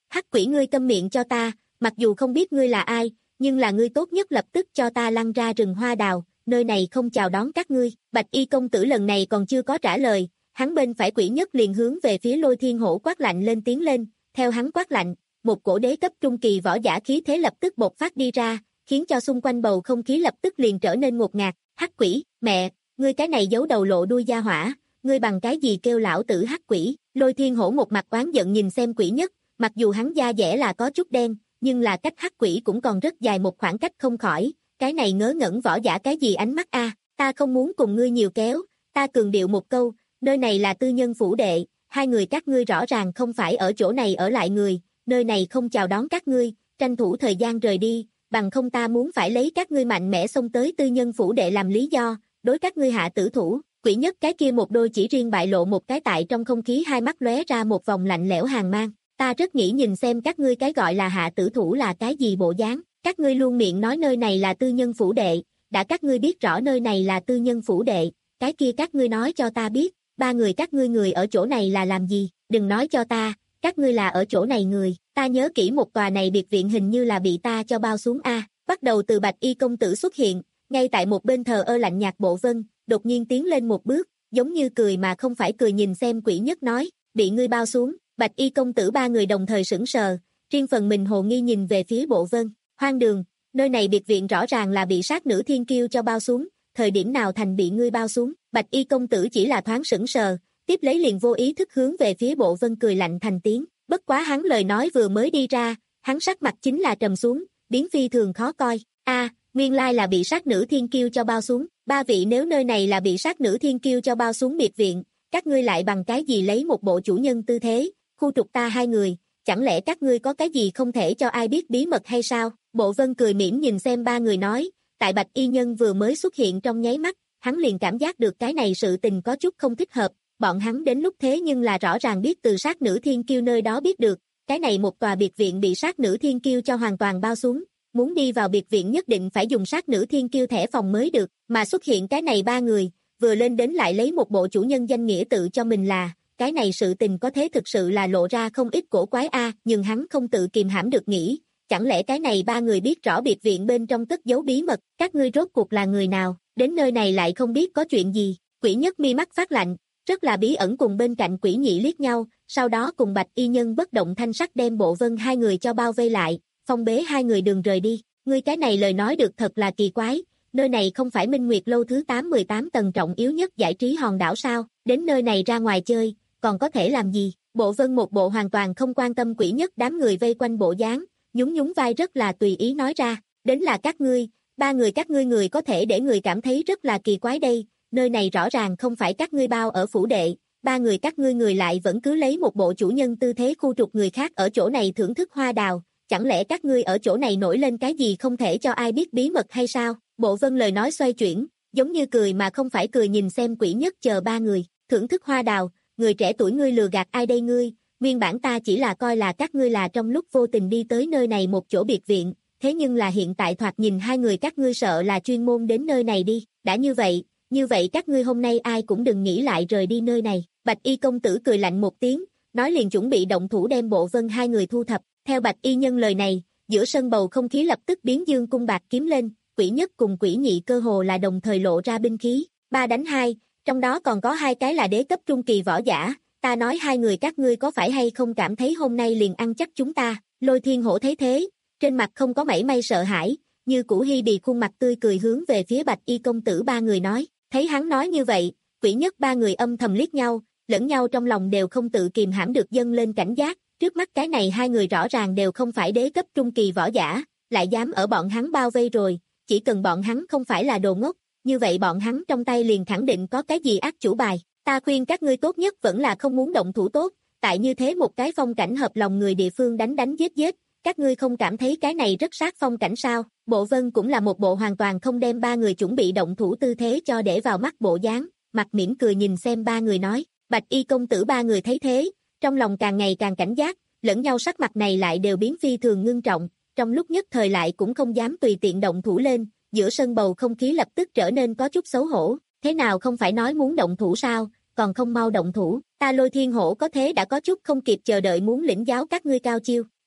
Hắc quỷ ngươi câm miệng cho ta, mặc dù không biết ngươi là ai, nhưng là ngươi tốt nhất lập tức cho ta lăn ra rừng hoa đào, nơi này không chào đón các ngươi. Bạch y công tử lần này còn chưa có trả lời, hắn bên phải quỷ nhất liền hướng về phía Lôi Thiên Hổ quát lạnh lên tiếng lên, theo hắn quát lạnh, một cổ đế cấp trung kỳ võ giả khí thế lập tức bộc phát đi ra, khiến cho xung quanh bầu không khí lập tức liền trở nên ngột ngạt. Hắc quỷ, mẹ, ngươi cái này giấu đầu lộ đuôi gia hỏa, ngươi bằng cái gì kêu lão tử hắc quỷ? Lôi Thiên Hổ một mặt oán giận nhìn xem quỷ nhất, mặc dù hắn da dẻ là có chút đen, nhưng là cách hắc quỷ cũng còn rất dài một khoảng cách không khỏi, cái này ngớ ngẩn võ giả cái gì ánh mắt a, ta không muốn cùng ngươi nhiều kéo, ta cường điệu một câu, nơi này là tư nhân phủ đệ, hai người các ngươi rõ ràng không phải ở chỗ này ở lại người, nơi này không chào đón các ngươi, tranh thủ thời gian rời đi, bằng không ta muốn phải lấy các ngươi mạnh mẽ xông tới tư nhân phủ đệ làm lý do, đối các ngươi hạ tử thủ. Quỷ nhất cái kia một đôi chỉ riêng bại lộ một cái tại trong không khí hai mắt lóe ra một vòng lạnh lẽo hàn mang, ta rất nghĩ nhìn xem các ngươi cái gọi là hạ tử thủ là cái gì bộ dáng, các ngươi luôn miệng nói nơi này là tư nhân phủ đệ, đã các ngươi biết rõ nơi này là tư nhân phủ đệ, cái kia các ngươi nói cho ta biết, ba người các ngươi người ở chỗ này là làm gì, đừng nói cho ta, các ngươi là ở chỗ này người, ta nhớ kỹ một tòa này biệt viện hình như là bị ta cho bao xuống a. Bắt đầu từ Bạch y công tử xuất hiện, ngay tại một bên thờ ơ lạnh nhạt Bộ Vân, đột nhiên tiến lên một bước, giống như cười mà không phải cười nhìn xem quỷ nhất nói, bị ngươi bao xuống. Bạch y công tử ba người đồng thời sững sờ, riêng phần mình hồ nghi nhìn về phía Bộ Vân, hoang đường, nơi này biệt viện rõ ràng là bị sát nữ thiên kiêu cho bao xuống, thời điểm nào thành bị ngươi bao xuống? Bạch y công tử chỉ là thoáng sững sờ, tiếp lấy liền vô ý thức hướng về phía Bộ Vân cười lạnh thành tiếng, bất quá hắn lời nói vừa mới đi ra, hắn sắc mặt chính là trầm xuống, biến phi thường khó coi, a, nguyên lai là bị sát nữ thiên kiêu cho bao xuống, ba vị nếu nơi này là bị sát nữ thiên kiêu cho bao xuống biệt viện, các ngươi lại bằng cái gì lấy một bộ chủ nhân tư thế, khu trục ta hai người, chẳng lẽ các ngươi có cái gì không thể cho ai biết bí mật hay sao? Bộ Vân cười mỉm nhìn xem ba người nói, tại Bạch y nhân vừa mới xuất hiện trong nháy mắt, hắn liền cảm giác được cái này sự tình có chút không thích hợp, bọn hắn đến lúc thế nhưng là rõ ràng biết từ sát nữ thiên kiêu nơi đó biết được, cái này một tòa biệt viện bị sát nữ thiên kiêu cho hoàn toàn bao xuống, muốn đi vào biệt viện nhất định phải dùng sát nữ thiên kiêu thẻ phòng mới được, mà xuất hiện cái này ba người, vừa lên đến lại lấy một bộ chủ nhân danh nghĩa tự cho mình là, cái này sự tình có thế thực sự là lộ ra không ít cổ quái a, nhưng hắn không tự kìm hãm được nghĩ, chẳng lẽ cái này ba người biết rõ biệt viện bên trong cất giấu bí mật, các ngươi rốt cuộc là người nào, đến nơi này lại không biết có chuyện gì? Quỷ nhất mi mắt phát lạnh, rất là bí ẩn cùng bên cạnh quỷ nhị liếc nhau, sau đó cùng Bạch y nhân bất động thanh sắc đem Bộ Vân hai người cho bao vây lại, phong bế hai người đường rời đi. Ngươi cái này lời nói được thật là kỳ quái, nơi này không phải Minh Nguyệt lâu thứ tám mười tám tầng trọng yếu nhất giải trí hòn đảo sao, đến nơi này ra ngoài chơi, còn có thể làm gì? Bộ Vân một bộ hoàn toàn không quan tâm quỷ nhất đám người vây quanh bộ dáng, nhún nhún vai rất là tùy ý nói ra, đến là các ngươi, ba người các ngươi người có thể để người cảm thấy rất là kỳ quái đây, nơi này rõ ràng không phải các ngươi bao ở phủ đệ, ba người các ngươi người lại vẫn cứ lấy một bộ chủ nhân tư thế khu trục người khác ở chỗ này thưởng thức hoa đào, chẳng lẽ các ngươi ở chỗ này nổi lên cái gì không thể cho ai biết bí mật hay sao? Bộ Vân lời nói xoay chuyển, giống như cười mà không phải cười nhìn xem quỷ nhất chờ ba người, thưởng thức hoa đào, người trẻ tuổi ngươi lừa gạt ai đây ngươi, nguyên bản ta chỉ là coi là các ngươi là trong lúc vô tình đi tới nơi này một chỗ biệt viện, thế nhưng là hiện tại thoạt nhìn hai người các ngươi sợ là chuyên môn đến nơi này đi, đã như vậy, như vậy các ngươi hôm nay ai cũng đừng nghĩ lại rời đi nơi này. Bạch y công tử cười lạnh một tiếng, nói liền chuẩn bị động thủ đem Bộ Vân hai người thu thập, theo Bạch y nhân lời này, giữa sân bầu không khí lập tức biến dương cung bạc kiếm lên, quỷ nhất cùng quỷ nhị cơ hồ là đồng thời lộ ra binh khí, ba đánh hai, trong đó còn có hai cái là đế cấp trung kỳ võ giả, ta nói hai người các ngươi có phải hay không cảm thấy hôm nay liền ăn chắc chúng ta? Lôi Thiên Hổ thấy thế, trên mặt không có mảy may sợ hãi, như cũ hi bì khuôn mặt tươi cười hướng về phía Bạch y công tử ba người nói, thấy hắn nói như vậy, quỷ nhất ba người âm thầm liếc nhau, lẫn nhau trong lòng đều không tự kìm hãm được dâng lên cảnh giác, trước mắt cái này hai người rõ ràng đều không phải đế cấp trung kỳ võ giả, lại dám ở bọn hắn bao vây rồi, chỉ cần bọn hắn không phải là đồ ngốc, như vậy bọn hắn trong tay liền khẳng định có cái gì ác chủ bài, ta khuyên các ngươi tốt nhất vẫn là không muốn động thủ tốt, tại như thế một cái phong cảnh hợp lòng người địa phương đánh đánh giết giết, các ngươi không cảm thấy cái này rất sát phong cảnh sao? Bộ Vân cũng là một bộ hoàn toàn không đem ba người chuẩn bị động thủ tư thế cho để vào mắt bộ dáng, mặt mỉm cười nhìn xem ba người nói, Bạch y công tử ba người thấy thế, trong lòng càng ngày càng cảnh giác, lẫn nhau sắc mặt này lại đều biến phi thường ngưng trọng, trong lúc nhất thời lại cũng không dám tùy tiện động thủ lên, giữa sân bầu không khí lập tức trở nên có chút xấu hổ, thế nào không phải nói muốn động thủ sao, còn không mau động thủ, ta Lôi Thiên Hổ có thế đã có chút không kịp chờ đợi muốn lĩnh giáo các ngươi cao chiêu.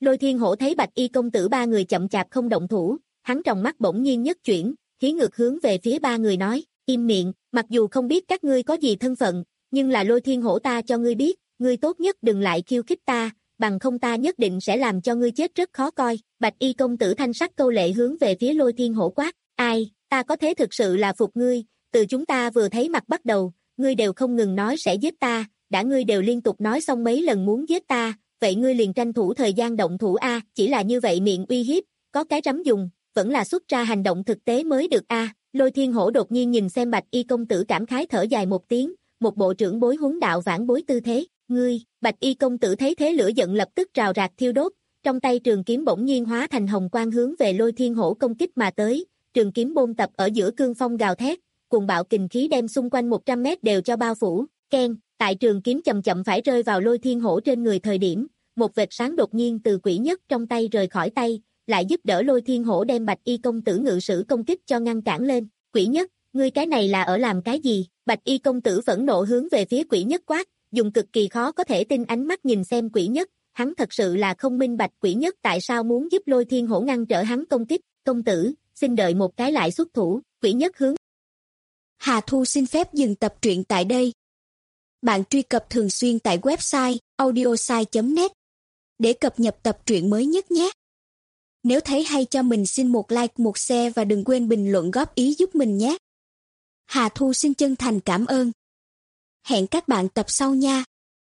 Lôi Thiên Hổ thấy Bạch Y công tử ba người chậm chạp không động thủ, hắn trong mắt bỗng nhiên nhất chuyển, hí ngược hướng về phía ba người nói, im miệng, mặc dù không biết các ngươi có gì thân phận, nhưng là Lôi Thiên Hổ ta cho ngươi biết, ngươi tốt nhất đừng lại khiêu khích ta, bằng không ta nhất định sẽ làm cho ngươi chết rất khó coi. Bạch Y công tử thanh sắc câu lệ hướng về phía Lôi Thiên Hổ quát, ai, ta có thế thực sự là phục ngươi, từ chúng ta vừa thấy mặt bắt đầu, ngươi đều không ngừng nói sẽ giết ta, đã ngươi đều liên tục nói xong mấy lần muốn giết ta, vậy ngươi liền tranh thủ thời gian động thủ a, chỉ là như vậy miệng uy hiếp, có cái rắm dùng, vẫn là xuất ra hành động thực tế mới được a. Lôi Thiên Hổ đột nhiên nhìn xem Bạch Y công tử cảm khái thở dài một tiếng, một bộ trưởng bối huấn đạo vãn bối tư thế, ngươi, Bạch Y công tử thấy thế lửa giận lập tức trào rạc thiêu đốt, trong tay trường kiếm bỗng nhiên hóa thành hồng quang hướng về Lôi Thiên Hổ công kích mà tới, trường kiếm bôn tập ở giữa cương phong gào thét, cuồng bạo kình khí đem xung quanh một trăm mét đều cho bao phủ, keng, tại trường kiếm chậm chậm phải rơi vào Lôi Thiên Hổ trên người thời điểm, một vệt sáng đột nhiên từ quỷ nhất trong tay rời khỏi tay, lại giúp đỡ Lôi Thiên Hổ đem Bạch Y công tử ngự sử công kích cho ngăn cản lên, quỷ nhất, ngươi cái này là ở làm cái gì? Bạch Y công tử phẫn nộ hướng về phía quỷ nhất quát, dùng cực kỳ khó có thể tin ánh mắt nhìn xem quỷ nhất, hắn thật sự là không minh bạch quỷ nhất tại sao muốn giúp Lôi Thiên Hổ ngăn trở hắn công kích, công tử, xin đợi một cái lại xuất thủ, quỷ nhất hướng. Hà Thu xin phép dừng tập truyện tại đây. Bạn truy cập thường xuyên tại website audiosai chấm net để cập nhật tập truyện mới nhất nhé. Nếu thấy hay cho mình xin một like, một share và đừng quên bình luận góp ý giúp mình nhé. Hà Thu xin chân thành cảm ơn. Hẹn các bạn tập sau nha.